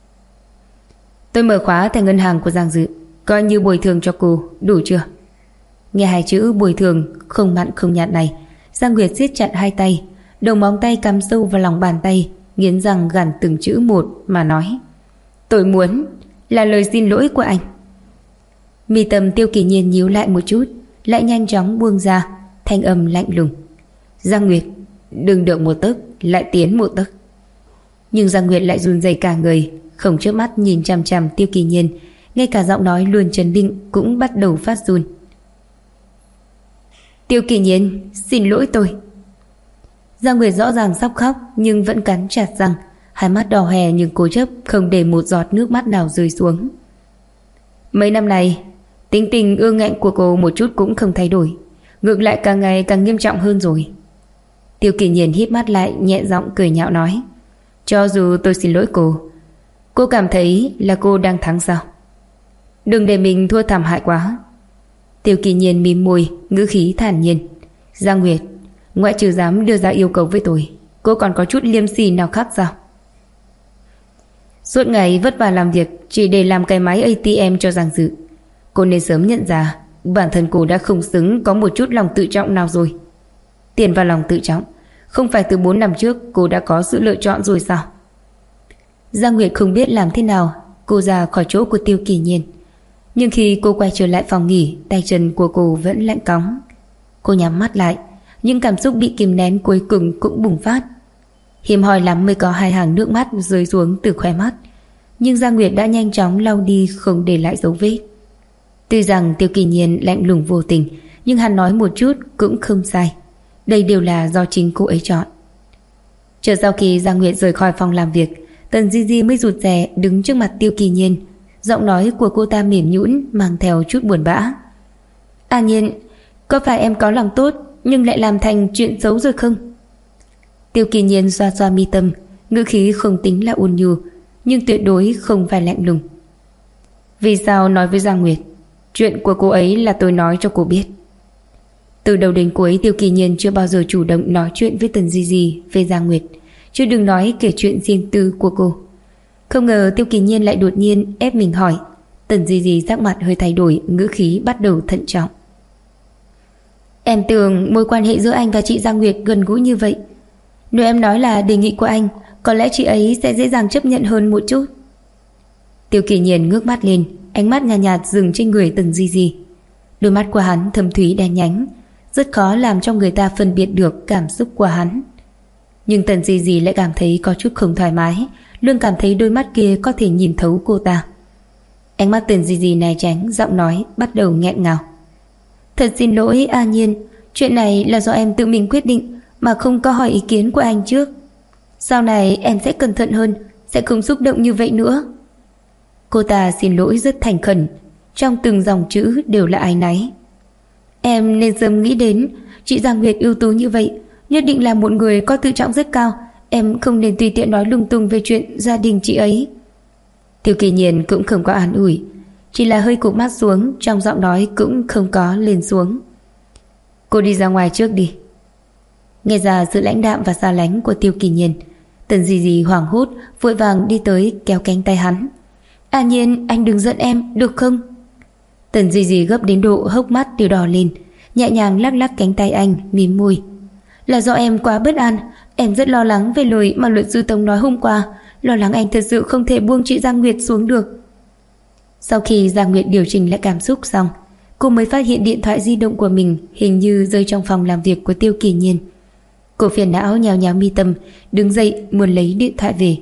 Tôi mở khóa thẻ ngân hàng của Giang Dự, coi như bồi thường cho cô, đủ chưa? Nghe hai chữ bồi thường không mặn không nhạt này, Giang Nguyệt siết chặt hai tay, đầu móng tay cắm sâu vào lòng bàn tay, nghiến răng gằn từng chữ một mà nói. Tôi muốn là lời xin lỗi của anh. Mi tâm Tiêu Kỳ Nhiên nhíu lại một chút, lại nhanh chóng buông ra, thanh âm lạnh lùng. Giang Nguyệt, đừng được một tấc lại tiến một tấc. Nhưng Giang Nguyệt lại run rẩy cả người, không chớp mắt nhìn chằm chằm Tiêu Kỳ Nhiên, ngay cả giọng nói luôn trấn định cũng bắt đầu phát run. Tiêu Kỳ Nhiên, xin lỗi tôi. Giang Nguyệt rõ ràng sắp khóc nhưng vẫn cắn chặt răng, hai mắt đỏ hoe nhưng cố chấp không để một giọt nước mắt nào rơi xuống. Mấy năm này, tính tình ương ngạnh của cô một chút cũng không thay đổi, ngược lại càng ngày càng nghiêm trọng hơn rồi. Tiêu Kỳ Nhiên híp mắt lại, nhẹ giọng cười nhạo nói. Cho dù tôi xin lỗi cô cảm thấy là cô đang thắng sao? Đừng để mình thua thảm hại quá. Tiêu Kỳ Nhiên mím môi, ngữ khí thản nhiên. Giang Nguyệt, ngoại trừ dám đưa ra yêu cầu với tôi, cô còn có chút liêm sỉ nào khác sao? Suốt ngày vất vả làm việc chỉ để làm cái máy ATM cho Giang Dự. Cô nên sớm nhận ra bản thân cô đã không xứng có một chút lòng tự trọng nào rồi. Tiền và lòng tự trọng, không phải từ 4 năm trước cô đã có sự lựa chọn rồi sao? Giang Nguyệt không biết làm thế nào cô ra khỏi chỗ của Tiêu Kỳ Nhiên. Nhưng khi cô quay trở lại phòng nghỉ, tay chân của cô vẫn lạnh cóng. Cô nhắm mắt lại, những cảm xúc bị kìm nén cuối cùng cũng bùng phát. Hiếm hoi lắm mới có 2 hàng nước mắt rơi xuống từ khóe mắt, nhưng Giang Nguyệt đã nhanh chóng lau đi không để lại dấu vết. Tuy rằng Tiêu Kỳ Nhiên lạnh lùng vô tình, nhưng hắn nói một chút cũng không sai. Đây đều là do chính cô ấy chọn. Chờ sau khi Giang Nguyệt rời khỏi phòng làm việc, Tần Di Di mới rụt rè đứng trước mặt Tiêu Kỳ Nhiên. Giọng nói của cô ta mềm nhũn mang theo chút buồn bã. "A Nhiên, có phải em có lòng tốt nhưng lại làm thành chuyện xấu rồi không?" Tiêu Kỳ Nhiên xoa xoa mi tâm, ngữ khí không tính là ôn nhu, nhưng tuyệt đối không phải lạnh lùng. "Vì sao nói với Giang Nguyệt? Chuyện của cô ấy là tôi nói cho cô biết." Từ đầu đến cuối Tiêu Kỳ Nhiên chưa bao giờ chủ động nói chuyện với Tần Di Di về Giang Nguyệt, chứ đừng nói kể chuyện riêng tư của cô. Không ngờ Tiêu Kỳ Nhiên lại đột nhiên ép mình hỏi. Tần Di Di sắc mặt hơi thay đổi, ngữ khí bắt đầu thận trọng. "Em tưởng mối quan hệ giữa anh và chị Giang Nguyệt gần gũi như vậy. Nếu em nói là đề nghị của anh, có lẽ chị ấy sẽ dễ dàng chấp nhận hơn một chút." Tiêu Kỳ Nhiên ngước mắt lên, ánh mắt nhạt nhạt dừng trên người Tần Di Di. Đôi mắt của hắn thâm thúy đen nhánh, rất khó làm cho người ta phân biệt được cảm xúc của hắn. Nhưng Tần Di Di lại cảm thấy có chút không thoải mái, luôn cảm thấy đôi mắt kia có thể nhìn thấu cô ta. Ánh mắt Tần Di Di né tránh, giọng nói bắt đầu nghẹn ngào. "Thật xin lỗi A Nhiên, chuyện này là do em tự mình quyết định mà không có hỏi ý kiến của anh trước. Sau này em sẽ cẩn thận hơn, sẽ không xúc động như vậy nữa." Cô ta xin lỗi rất thành khẩn, trong từng dòng chữ đều là áy náy. "Em nên sớm nghĩ đến, chị Giang Nguyệt ưu tú như vậy, nhất định là một người có tự trọng rất cao. Em không nên tùy tiện nói lung tung về chuyện gia đình chị ấy." Tiêu Kỳ Nhiên cũng không có an ủi, chỉ là hơi cụp mắt xuống, trong giọng nói cũng không có lên xuống. "Cô đi ra ngoài trước đi." Nghe ra sự lãnh đạm và xa lánh của Tiêu Kỳ Nhiên, Tần Di Di hoảng hốt vội vàng đi tới kéo cánh tay hắn. "A Nhiên, anh đừng giận em, được không?" Tần Di Di gấp đến độ hốc mắt đều đỏ lên, nhẹ nhàng lắc lắc cánh tay anh, mím môi. "Là do em quá bất an, em rất lo lắng về lời mà luật sư Tống nói hôm qua, lo lắng anh thật sự không thể buông chị Giang Nguyệt xuống được." Sau khi Giang Nguyệt điều chỉnh lại cảm xúc xong, cô mới phát hiện điện thoại di động của mình hình như rơi trong phòng làm việc của Tiêu Kỳ Nhiên. Cô phiền não nhào nhào mi tâm, đứng dậy muốn lấy điện thoại về.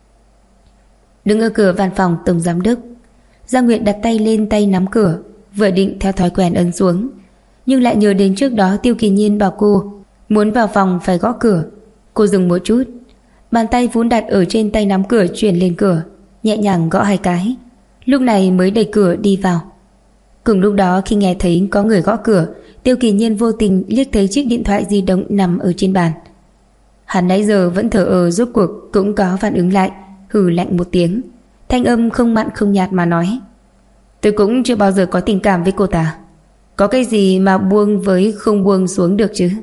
Đứng ở cửa văn phòng tổng giám đốc, Giang Nguyệt đặt tay lên tay nắm cửa, vừa định theo thói quen ấn xuống, nhưng lại nhớ đến trước đó Tiêu Kỳ Nhiên bảo cô muốn vào phòng phải gõ cửa. Cô dừng một chút, bàn tay vốn đặt ở trên tay nắm cửa chuyển lên cửa, nhẹ nhàng gõ 2 cái, lúc này mới đẩy cửa đi vào. Cùng lúc đó khi nghe thấy có người gõ cửa, Tiêu Kỳ Nhiên vô tình liếc thấy chiếc điện thoại di động nằm ở trên bàn. Hắn nãy giờ vẫn thờ ơ rốt cuộc cũng có phản ứng lại, hừ lạnh một tiếng, thanh âm không mặn không nhạt mà nói: "Tôi cũng chưa bao giờ có tình cảm với cô ta, có cái gì mà buông với không buông xuống được chứ?"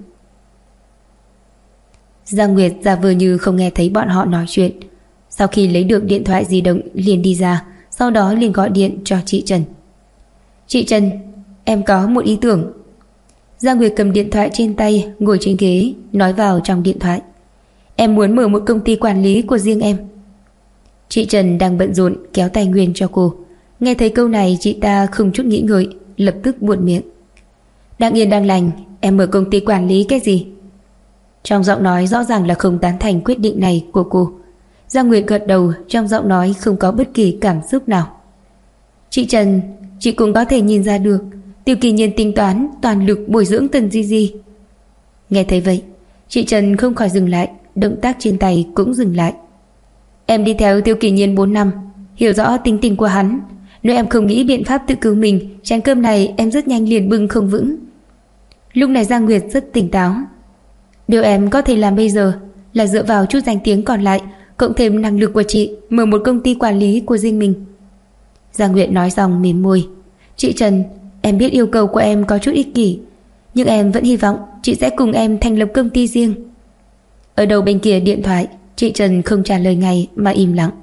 Giang Nguyệt giả vờ như không nghe thấy bọn họ nói chuyện, sau khi lấy được điện thoại di động liền đi ra, sau đó liền gọi điện cho chị Trần. "Chị Trần, em có một ý tưởng." Giang Nguyệt cầm điện thoại trên tay, ngồi trên ghế, nói vào trong điện thoại: "Em muốn mở một công ty quản lý của riêng em." Chị Trần đang bận rộn kéo tay Nguyên cho cô. Nghe thấy câu này chị ta không chút nghĩ ngợi, lập tức buột miệng: "Đang yên đang lành, em mở công ty quản lý cái gì?" Trong giọng nói rõ ràng là không tán thành quyết định này của cô. Giang Nguyệt gật đầu, trong giọng nói không có bất kỳ cảm xúc nào. "Chị Trần, chị cũng có thể nhìn ra được Tiêu Kỳ Nhiên tính toán toàn lực bồi dưỡng Tần Di Di." Nghe thấy vậy, chị Trần không khỏi dừng lại, động tác trên tay cũng dừng lại. "Em đi theo Tiêu Kỳ Nhiên 4 năm, hiểu rõ tính tình của hắn. Nếu em không nghĩ biện pháp tự cứu mình, chén cơm này em rất nhanh liền bưng không vững." Lúc này Giang Nguyệt rất tỉnh táo. "Điều em có thể làm bây giờ là dựa vào chút danh tiếng còn lại, cộng thêm năng lực của chị, mở một công ty quản lý của riêng mình." Giang Nguyệt nói xong mỉm môi. "Chị Trần, em biết yêu cầu của em có chút ích kỷ, nhưng em vẫn hy vọng chị sẽ cùng em thành lập công ty riêng." Ở đầu bên kia điện thoại, chị Trần không trả lời ngay mà im lặng.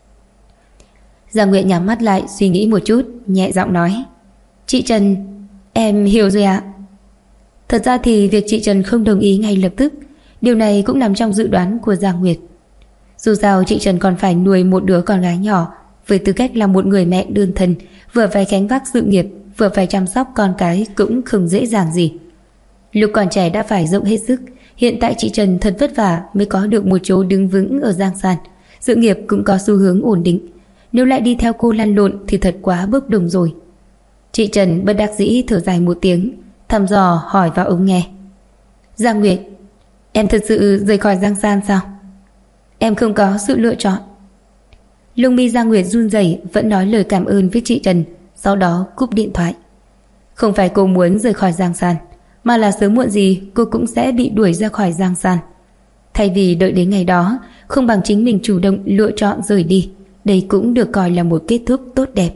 Giang Nguyệt nhắm mắt lại suy nghĩ một chút, nhẹ giọng nói: "Chị Trần, Em hiểu rồi ạ. Thật ra thì việc chị Trần không đồng ý ngay lập tức, điều này cũng nằm trong dự đoán của Giang Nguyệt. Dù sao chị Trần còn phải nuôi một đứa con gái nhỏ, với tư cách là một người mẹ đơn thân, vừa phải gánh vác sự nghiệp, vừa phải chăm sóc con cái cũng không dễ dàng gì. Lúc còn trẻ đã phải dốc hết sức, hiện tại chị Trần thật vất vả mới có được một chỗ đứng vững ở Giang San, sự nghiệp cũng có xu hướng ổn định. Nếu lại đi theo cô lăn lộn thì thật quá bốc đồng rồi. Chị Trần bất đắc dĩ thở dài một tiếng, thăm dò hỏi vào ống nghe. Giang Nguyệt, em thật sự rời khỏi Giang San sao? Em không có sự lựa chọn. Lông mi Giang Nguyệt run rẩy, vẫn nói lời cảm ơn với chị Trần, sau đó cúp điện thoại. Không phải cô muốn rời khỏi Giang San, mà là sớm muộn gì cô cũng sẽ bị đuổi ra khỏi Giang San. Thay vì đợi đến ngày đó, không bằng chính mình chủ động lựa chọn rời đi. Đây cũng được coi là một kết thúc tốt đẹp.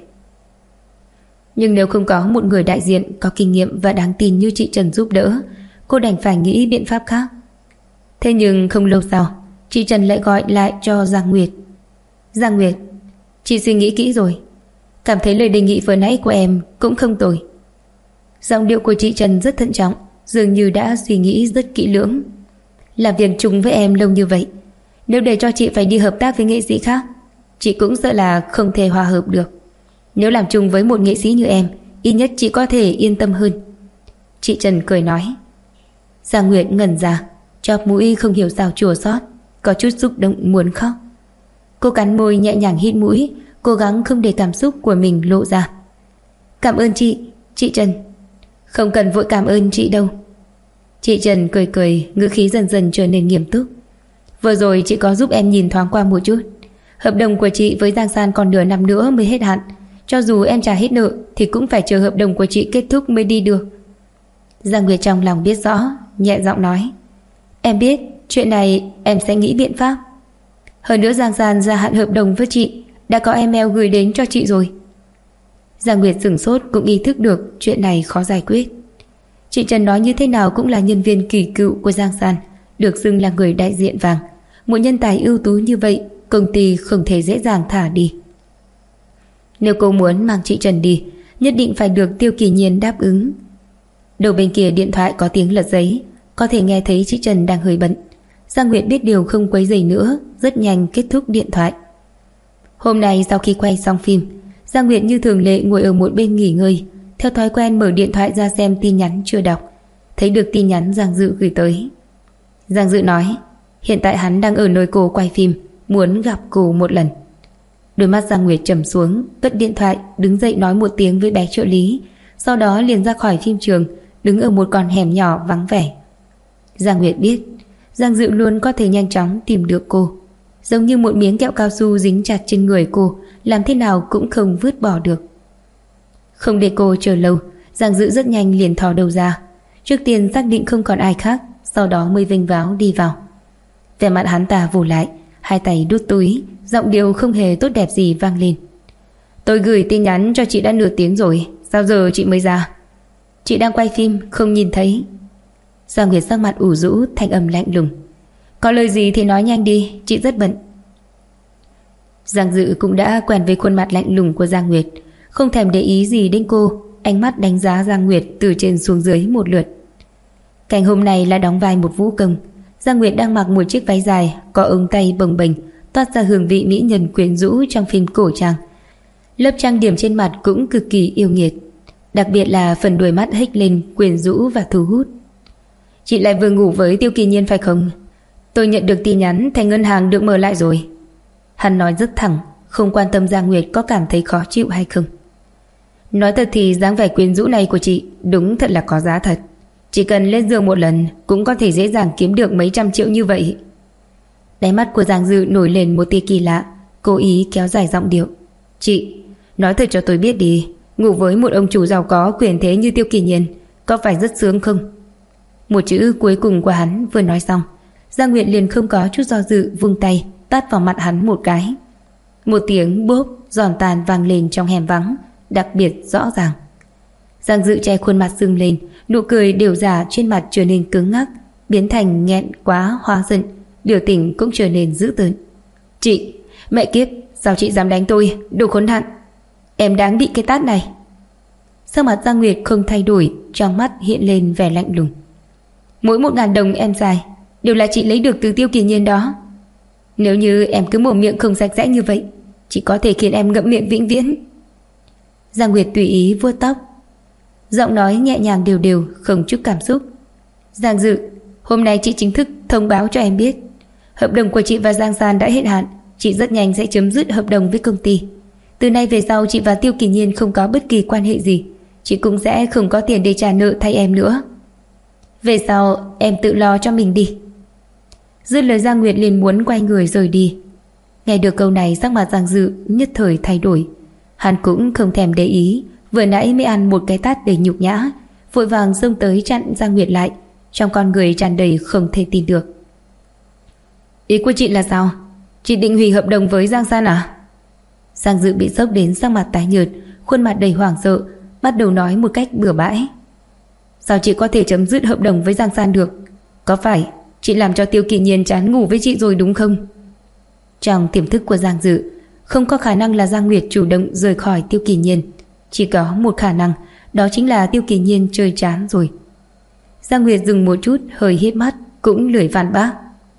Nhưng nếu không có một người đại diện có kinh nghiệm và đáng tin như chị Trần giúp đỡ, cô đành phải nghĩ biện pháp khác. Thế nhưng không lâu sau, chị Trần lại gọi lại cho Giang Nguyệt. Giang Nguyệt, chị suy nghĩ kỹ rồi, cảm thấy lời đề nghị vừa nãy của em cũng không tồi. Giọng điệu của chị Trần rất thận trọng, dường như đã suy nghĩ rất kỹ lưỡng. Làm việc chung với em lâu như vậy, nếu để cho chị phải đi hợp tác với nghệ sĩ khác, chị cũng sợ là không thể hòa hợp được. Nếu làm chung với một nghệ sĩ như em, ít nhất chị có thể yên tâm hơn. Chị Trần cười nói. Giang Nguyệt ngẩn ra, chóp mũi không hiểu sao chua xót, có chút xúc động muốn khóc. Cô cắn môi nhẹ nhàng hít mũi, cố gắng không để cảm xúc của mình lộ ra. Cảm ơn chị Trần. Không cần vội cảm ơn chị đâu. Chị Trần cười cười, ngữ khí dần dần trở nên nghiêm túc. Vừa rồi chị có giúp em nhìn thoáng qua một chút. Hợp đồng của chị với Giang San còn nửa năm nữa mới hết hạn. Cho dù em trả hết nợ thì cũng phải chờ hợp đồng của chị kết thúc mới đi được. Giang Nguyệt trong lòng biết rõ, nhẹ giọng nói. Em biết, chuyện này em sẽ nghĩ biện pháp. Hơn nữa Giang San gia hạn hợp đồng với chị, đã có email gửi đến cho chị rồi. Giang Nguyệt sửng sốt, cũng ý thức được chuyện này khó giải quyết. Chị Trần nói như thế nào cũng là nhân viên kỳ cựu của Giang San, được xưng là người đại diện vàng. Một nhân tài ưu tú như vậy, công ty không thể dễ dàng thả đi. Nếu cô muốn mang chị Trần đi, nhất định phải được Tiêu Kỳ Nhiên đáp ứng. Đầu bên kia điện thoại có tiếng lật giấy, có thể nghe thấy chị Trần đang hơi bận. Giang Nguyệt biết điều không quấy rầy nữa, rất nhanh kết thúc điện thoại. Hôm nay sau khi quay xong phim, Giang Nguyệt như thường lệ ngồi ở một bên nghỉ ngơi, theo thói quen mở điện thoại ra xem tin nhắn chưa đọc. Thấy được tin nhắn Giang Dự gửi tới. Giang Dự nói hiện tại hắn đang ở nơi cô quay phim, muốn gặp cô một lần. Đôi mắt Giang Nguyệt trầm xuống, cất điện thoại, đứng dậy nói một tiếng với bé trợ lý, sau đó liền ra khỏi phim trường, đứng ở một con hẻm nhỏ vắng vẻ. Giang Nguyệt biết Giang Dự luôn có thể nhanh chóng tìm được cô, giống như một miếng kẹo cao su dính chặt trên người cô, làm thế nào cũng không vứt bỏ được. Không để cô chờ lâu, Giang Dự rất nhanh liền thò đầu ra, trước tiên xác định không còn ai khác, sau đó mới vênh váo đi vào. Vẻ mặt hắn ta vù lại, hai tay đút túi, giọng điệu không hề tốt đẹp gì vang lên. Tôi gửi tin nhắn cho chị đã nửa tiếng rồi, sao giờ chị mới ra? Chị đang quay phim, không nhìn thấy. Giang Nguyệt sắc mặt ủ rũ, thanh âm lạnh lùng. Có lời gì thì nói nhanh đi, chị rất bận. Giang Dự cũng đã quen với khuôn mặt lạnh lùng của Giang Nguyệt, không thèm để ý gì đến cô, ánh mắt đánh giá Giang Nguyệt từ trên xuống dưới một lượt. Cảnh hôm nay là đóng vai một vũ công. Giang Nguyệt đang mặc một chiếc váy dài, có ống tay bồng bềnh, toát ra hương vị mỹ nhân quyến rũ trong phim cổ trang. Lớp trang điểm trên mặt cũng cực kỳ yêu nghiệt, đặc biệt là phần đuôi mắt hếch lên quyến rũ và thu hút. Chị lại vừa ngủ với Tiêu Kỳ Nhiên phải không? Tôi nhận được tin nhắn thẻ ngân hàng được mở lại rồi. Hắn nói rất thẳng, không quan tâm Giang Nguyệt có cảm thấy khó chịu hay không. Nói thật thì dáng vẻ quyến rũ này của chị đúng thật là có giá thật. Chỉ cần lên giường một lần cũng có thể dễ dàng kiếm được mấy trăm triệu như vậy. Đáy mắt của Giang Dự nổi lên một tia kỳ lạ, cố ý kéo dài giọng điệu. Chị, nói thật cho tôi biết đi, ngủ với một ông chủ giàu có quyền thế như Tiêu Kỳ Nhiên có phải rất sướng không? Một chữ cuối cùng của hắn vừa nói xong, Giang Nguyệt liền không có chút do dự vung tay tát vào mặt hắn một cái. Một tiếng bốp giòn tàn vang lên trong hẻm vắng, đặc biệt rõ ràng. Giang Dự che khuôn mặt sưng lên, nụ cười đều giả trên mặt trở nên cứng ngắc, biến thành nghẹn quá hóa giận, biểu tình cũng trở nên dữ tợn. Chị, mẹ kiếp, sao chị dám đánh tôi, đồ khốn nạn. Em đáng bị cái tát này. Sắc mặt Giang Nguyệt không thay đổi, trong mắt hiện lên vẻ lạnh lùng. Mỗi 1.000 đồng em xài đều là chị lấy được từ Tiêu Kỳ Nhiên đó. Nếu như em cứ mồm miệng không sạch sẽ như vậy, chị có thể khiến em ngậm miệng vĩnh viễn. Giang Nguyệt tùy ý vuốt tóc, giọng nói nhẹ nhàng đều đều, không chút cảm xúc. Giang Dự, hôm nay chị chính thức thông báo cho em biết, hợp đồng của chị và Giang San đã hết hạn. Chị rất nhanh sẽ chấm dứt hợp đồng với công ty. Từ nay về sau chị và Tiêu Kỳ Nhiên không có bất kỳ quan hệ gì. Chị cũng sẽ không có tiền để trả nợ thay em nữa. Về sau em tự lo cho mình đi. Dứt lời Giang Nguyệt liền muốn quay người rời đi. Nghe được câu này, sắc mặt Giang Dự nhất thời thay đổi. Hắn cũng không thèm để ý, vừa nãy mới ăn một cái tát đầy nhục nhã, vội vàng xông tới chặn Giang Nguyệt lại, trong con người tràn đầy không thể tin được. Ý của chị là sao? Chị định hủy hợp đồng với Giang San à? Giang Dự bị sốc đến sắc mặt tái nhợt, khuôn mặt đầy hoảng sợ, bắt đầu nói một cách bừa bãi. Sao chị có thể chấm dứt hợp đồng với Giang San được? Có phải chị làm cho Tiêu Kỳ Nhiên chán ngủ với chị rồi đúng không? Trong tiềm thức của Giang Dự, không có khả năng là Giang Nguyệt chủ động rời khỏi Tiêu Kỳ Nhiên. Chỉ có một khả năng, đó chính là Tiêu Kỳ Nhiên chơi chán rồi. Giang Nguyệt dừng một chút, hơi hít mắt, cũng lười phản bác.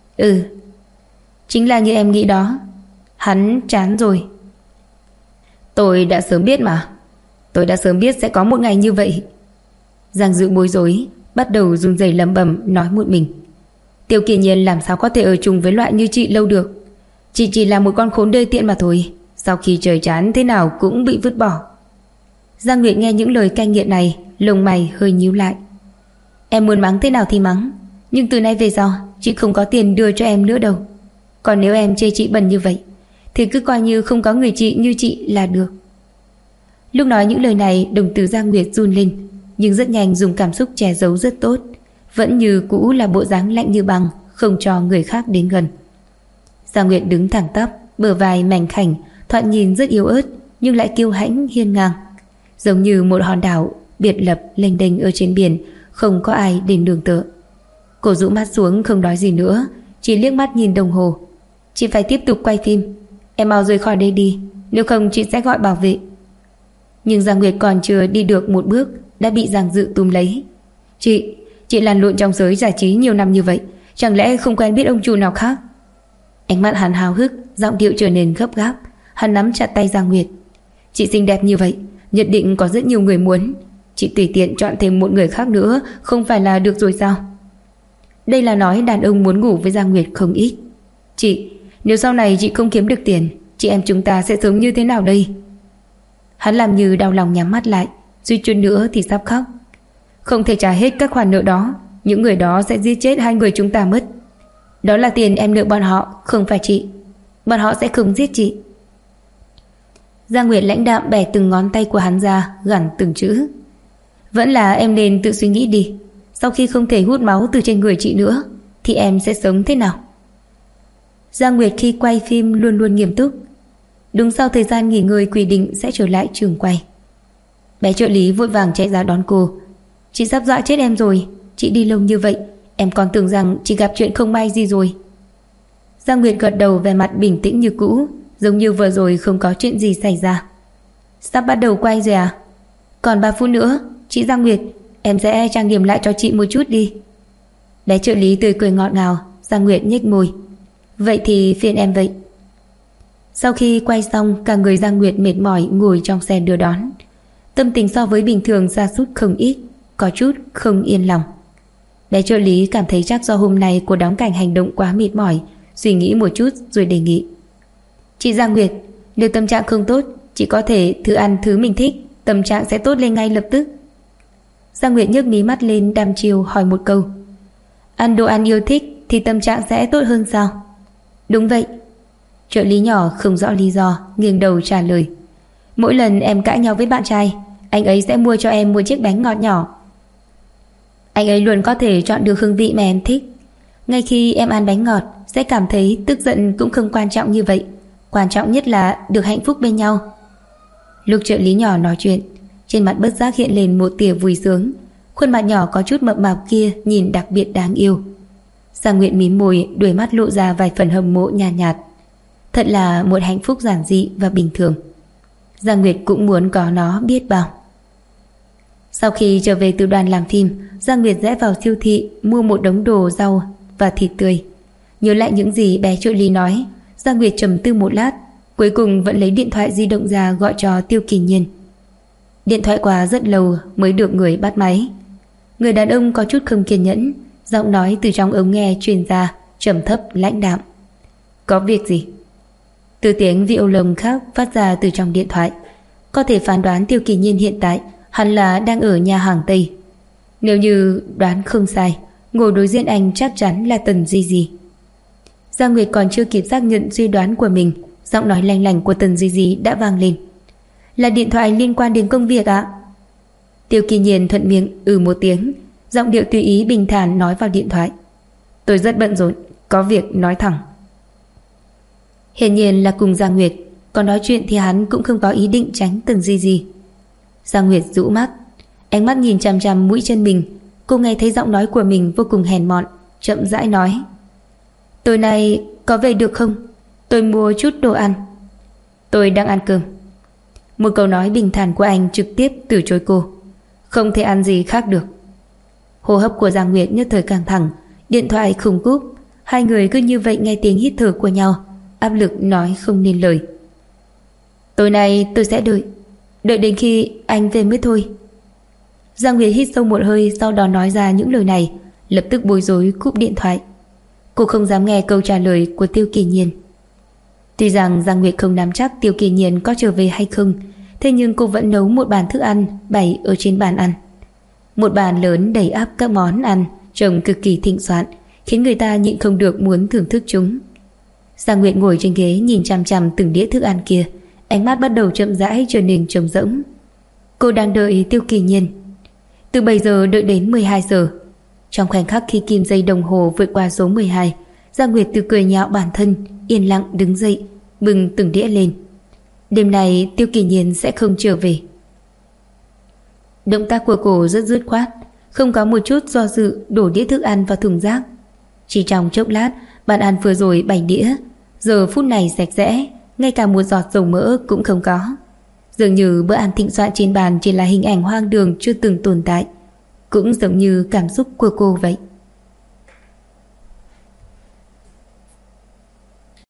Chính là như em nghĩ đó. Hắn chán rồi. Tôi đã sớm biết mà. Tôi đã sớm biết sẽ có một ngày như vậy. Giang Dự bối rối, bắt đầu run rẩy lẩm bẩm nói một mình. Tiêu Kỳ Nhiên làm sao có thể ở chung với loại như chị lâu được. Chị chỉ là một con khốn đê tiện mà thôi. Sau khi trời chán thế nào cũng bị vứt bỏ. Giang Nguyệt nghe những lời cay nghiệt này, lông mày hơi nhíu lại. Em muốn mắng thế nào thì mắng, nhưng từ nay về sau chị không có tiền đưa cho em nữa đâu. Còn nếu em chê chị bẩn như vậy thì cứ coi như không có người chị như chị là được. Lúc nói những lời này, đồng tử Giang Nguyệt run lên, nhưng rất nhanh dùng cảm xúc che giấu rất tốt, vẫn như cũ là bộ dáng lạnh như băng, không cho người khác đến gần. Giang Nguyệt đứng thẳng tắp, bờ vai mảnh khảnh, thoạt nhìn rất yếu ớt nhưng lại kiêu hãnh hiên ngang, giống như một hòn đảo biệt lập lênh đênh ở trên biển, không có ai để nương tựa. Cô rũ mắt xuống không nói gì nữa, chỉ liếc mắt nhìn đồng hồ. Chị phải tiếp tục quay phim, em mau rời khỏi đây đi, nếu không chị sẽ gọi bảo vệ. Nhưng Giang Nguyệt còn chưa đi được một bước đã bị Giang Dự túm lấy. Chị lăn lộn trong giới giải trí nhiều năm như vậy, chẳng lẽ không quen biết ông chủ nào khác? Ánh mắt hắn háo hức, giọng điệu trở nên gấp gáp. Hắn nắm chặt tay Giang Nguyệt. Chị xinh đẹp như vậy, nhất định có rất nhiều người muốn. Chị tùy tiện chọn thêm một người khác nữa không phải là được rồi sao? Đây là nói đàn ông muốn ngủ với Giang Nguyệt không ít. Chị, nếu sau này chị không kiếm được tiền, chị em chúng ta sẽ sống như thế nào đây? Hắn làm như đau lòng nhắm mắt lại, suýt chút nữa thì sắp khóc. Không thể trả hết các khoản nợ đó, những người đó sẽ giết chết hai người chúng ta mất. Đó là tiền em nợ bọn họ, không phải chị. Bọn họ sẽ không giết chị. Giang Nguyệt lãnh đạm bẻ từng ngón tay của hắn ra, gằn từng chữ. Vẫn là em nên tự suy nghĩ đi. Sau khi không thể hút máu từ trên người chị nữa thì em sẽ sống thế nào? Giang Nguyệt khi quay phim luôn luôn nghiêm túc. Đúng sau thời gian nghỉ ngơi quy định sẽ trở lại trường quay. Bé trợ lý vội vàng chạy ra đón cô. Chị sắp dọa chết em rồi. Chị đi lâu như vậy, em còn tưởng rằng chị gặp chuyện không may gì rồi. Giang Nguyệt gật đầu, vẻ mặt bình tĩnh như cũ, giống như vừa rồi không có chuyện gì xảy ra. Sắp bắt đầu quay rồi à? Còn 3 phút nữa. Chị Giang Nguyệt, em sẽ trang điểm lại cho chị một chút đi. Bé trợ lý tươi cười ngọt ngào. Giang Nguyệt nhếch môi. Vậy thì phiền em vậy. Sau khi quay xong, cả người Giang Nguyệt mệt mỏi ngồi trong xe đưa đón. Tâm tình so với bình thường sa sút không ít, có chút không yên lòng. Bé trợ lý cảm thấy chắc do hôm nay cô đóng cảnh hành động quá mệt mỏi, suy nghĩ một chút rồi đề nghị. Chị Giang Nguyệt, nếu tâm trạng không tốt, chị có thể thử ăn thứ mình thích, tâm trạng sẽ tốt lên ngay lập tức. Giang Nguyệt nhấc mí mắt lên đăm chiêu hỏi một câu. Ăn đồ ăn yêu thích thì tâm trạng sẽ tốt hơn sao? Đúng vậy. Trợ lý nhỏ không rõ lý do, nghiêng đầu trả lời. Mỗi lần em cãi nhau với bạn trai, anh ấy sẽ mua cho em một chiếc bánh ngọt nhỏ. Anh ấy luôn có thể chọn được hương vị mà em thích. Ngay khi em ăn bánh ngọt, sẽ cảm thấy tức giận cũng không quan trọng như vậy. Quan trọng nhất là được hạnh phúc bên nhau. Lúc trợ lý nhỏ nói chuyện, trên mặt bất giác hiện lên một tia vui sướng. Khuôn mặt nhỏ có chút mập mạp kia nhìn đặc biệt đáng yêu. Giang Nguyệt mím môi, đuôi mắt lộ ra vài phần hâm mộ nhàn nhạt. Thật là một hạnh phúc giản dị và bình thường. Giang Nguyệt cũng muốn có nó biết bao. Sau khi trở về từ đoàn làm phim, Giang Nguyệt rẽ vào siêu thị mua một đống đồ rau và thịt tươi. Nhớ lại những gì bé trợ lý nói, Giang Nguyệt trầm tư một lát, cuối cùng vẫn lấy điện thoại di động ra gọi cho Tiêu Kỳ Nhiên. Điện thoại qua rất lâu mới được người bắt máy. Người đàn ông có chút không kiên nhẫn, giọng nói từ trong ống nghe truyền ra, trầm thấp lãnh đạm. Có việc gì? Từ tiếng vi ô lông khác phát ra từ trong điện thoại. Có thể phán đoán Tiêu Kỳ Nhiên hiện tại hẳn là đang ở nhà hàng Tây. Nếu như đoán không sai, ngồi đối diện anh chắc chắn là Tần Di Di. Giang Nguyệt còn chưa kịp xác nhận suy đoán của mình, giọng nói lanh lảnh của Tần Di Di đã vang lên. Là điện thoại liên quan đến công việc ạ? Tiêu Kỳ Nhiên thuận miệng một tiếng, giọng điệu tùy ý bình thản nói vào điện thoại. Tôi rất bận rộn, có việc nói thẳng. Hiển nhiên là cùng Giang Nguyệt, còn nói chuyện thì hắn cũng không có ý định tránh Tần Di Di. Giang Nguyệt rũ mắt, ánh mắt nhìn chằm chằm mũi chân mình. Cô nghe thấy giọng nói của mình vô cùng hèn mọn, chậm rãi nói. Tối nay có về được không? Tôi mua chút đồ ăn. Tôi đang ăn cơm. Một câu nói bình thản của anh trực tiếp từ chối cô. Không thể ăn gì khác được. Hô hấp của Giang Nguyệt nhất thời căng thẳng, điện thoại khùng cúp. Hai người cứ như vậy nghe tiếng hít thở của nhau, áp lực nói không nên lời. Tối nay tôi sẽ đợi đến khi anh về mới thôi. Giang Nguyệt hít sâu một hơi, sau đó nói ra những lời này, lập tức bối rối cúp điện thoại. Cô không dám nghe câu trả lời của Tiêu Kỳ Nhiên. Tuy rằng Giang Nguyệt không nắm chắc Tiêu Kỳ Nhiên có trở về hay không, thế nhưng cô vẫn nấu một bàn thức ăn bày ở trên bàn ăn. Một bàn lớn đầy ắp các món ăn, trông cực kỳ thịnh soạn, khiến người ta nhịn không được muốn thưởng thức chúng. Giang Nguyệt ngồi trên ghế nhìn chằm chằm từng đĩa thức ăn kia, ánh mắt bắt đầu chậm rãi trở nên trống rỗng. Cô đang đợi Tiêu Kỳ Nhiên. Từ 7 giờ đợi đến 12 giờ. Trong khoảnh khắc khi kim dây đồng hồ vượt qua số 12, Giang Nguyệt từ cười nhạo bản thân, yên lặng đứng dậy, bưng từng đĩa lên. Đêm nay Tiêu Kỳ Nhiên sẽ không trở về. Động tác của cô rất dứt khoát, không có một chút do dự đổ đĩa thức ăn vào thùng rác. Chỉ trong chốc lát, bàn ăn vừa rồi 7 đĩa, giờ phút này sạch sẽ, ngay cả một giọt dầu mỡ cũng không có. Dường như bữa ăn thịnh soạn trên bàn chỉ là hình ảnh hoang đường chưa từng tồn tại, cũng giống như cảm xúc của cô vậy.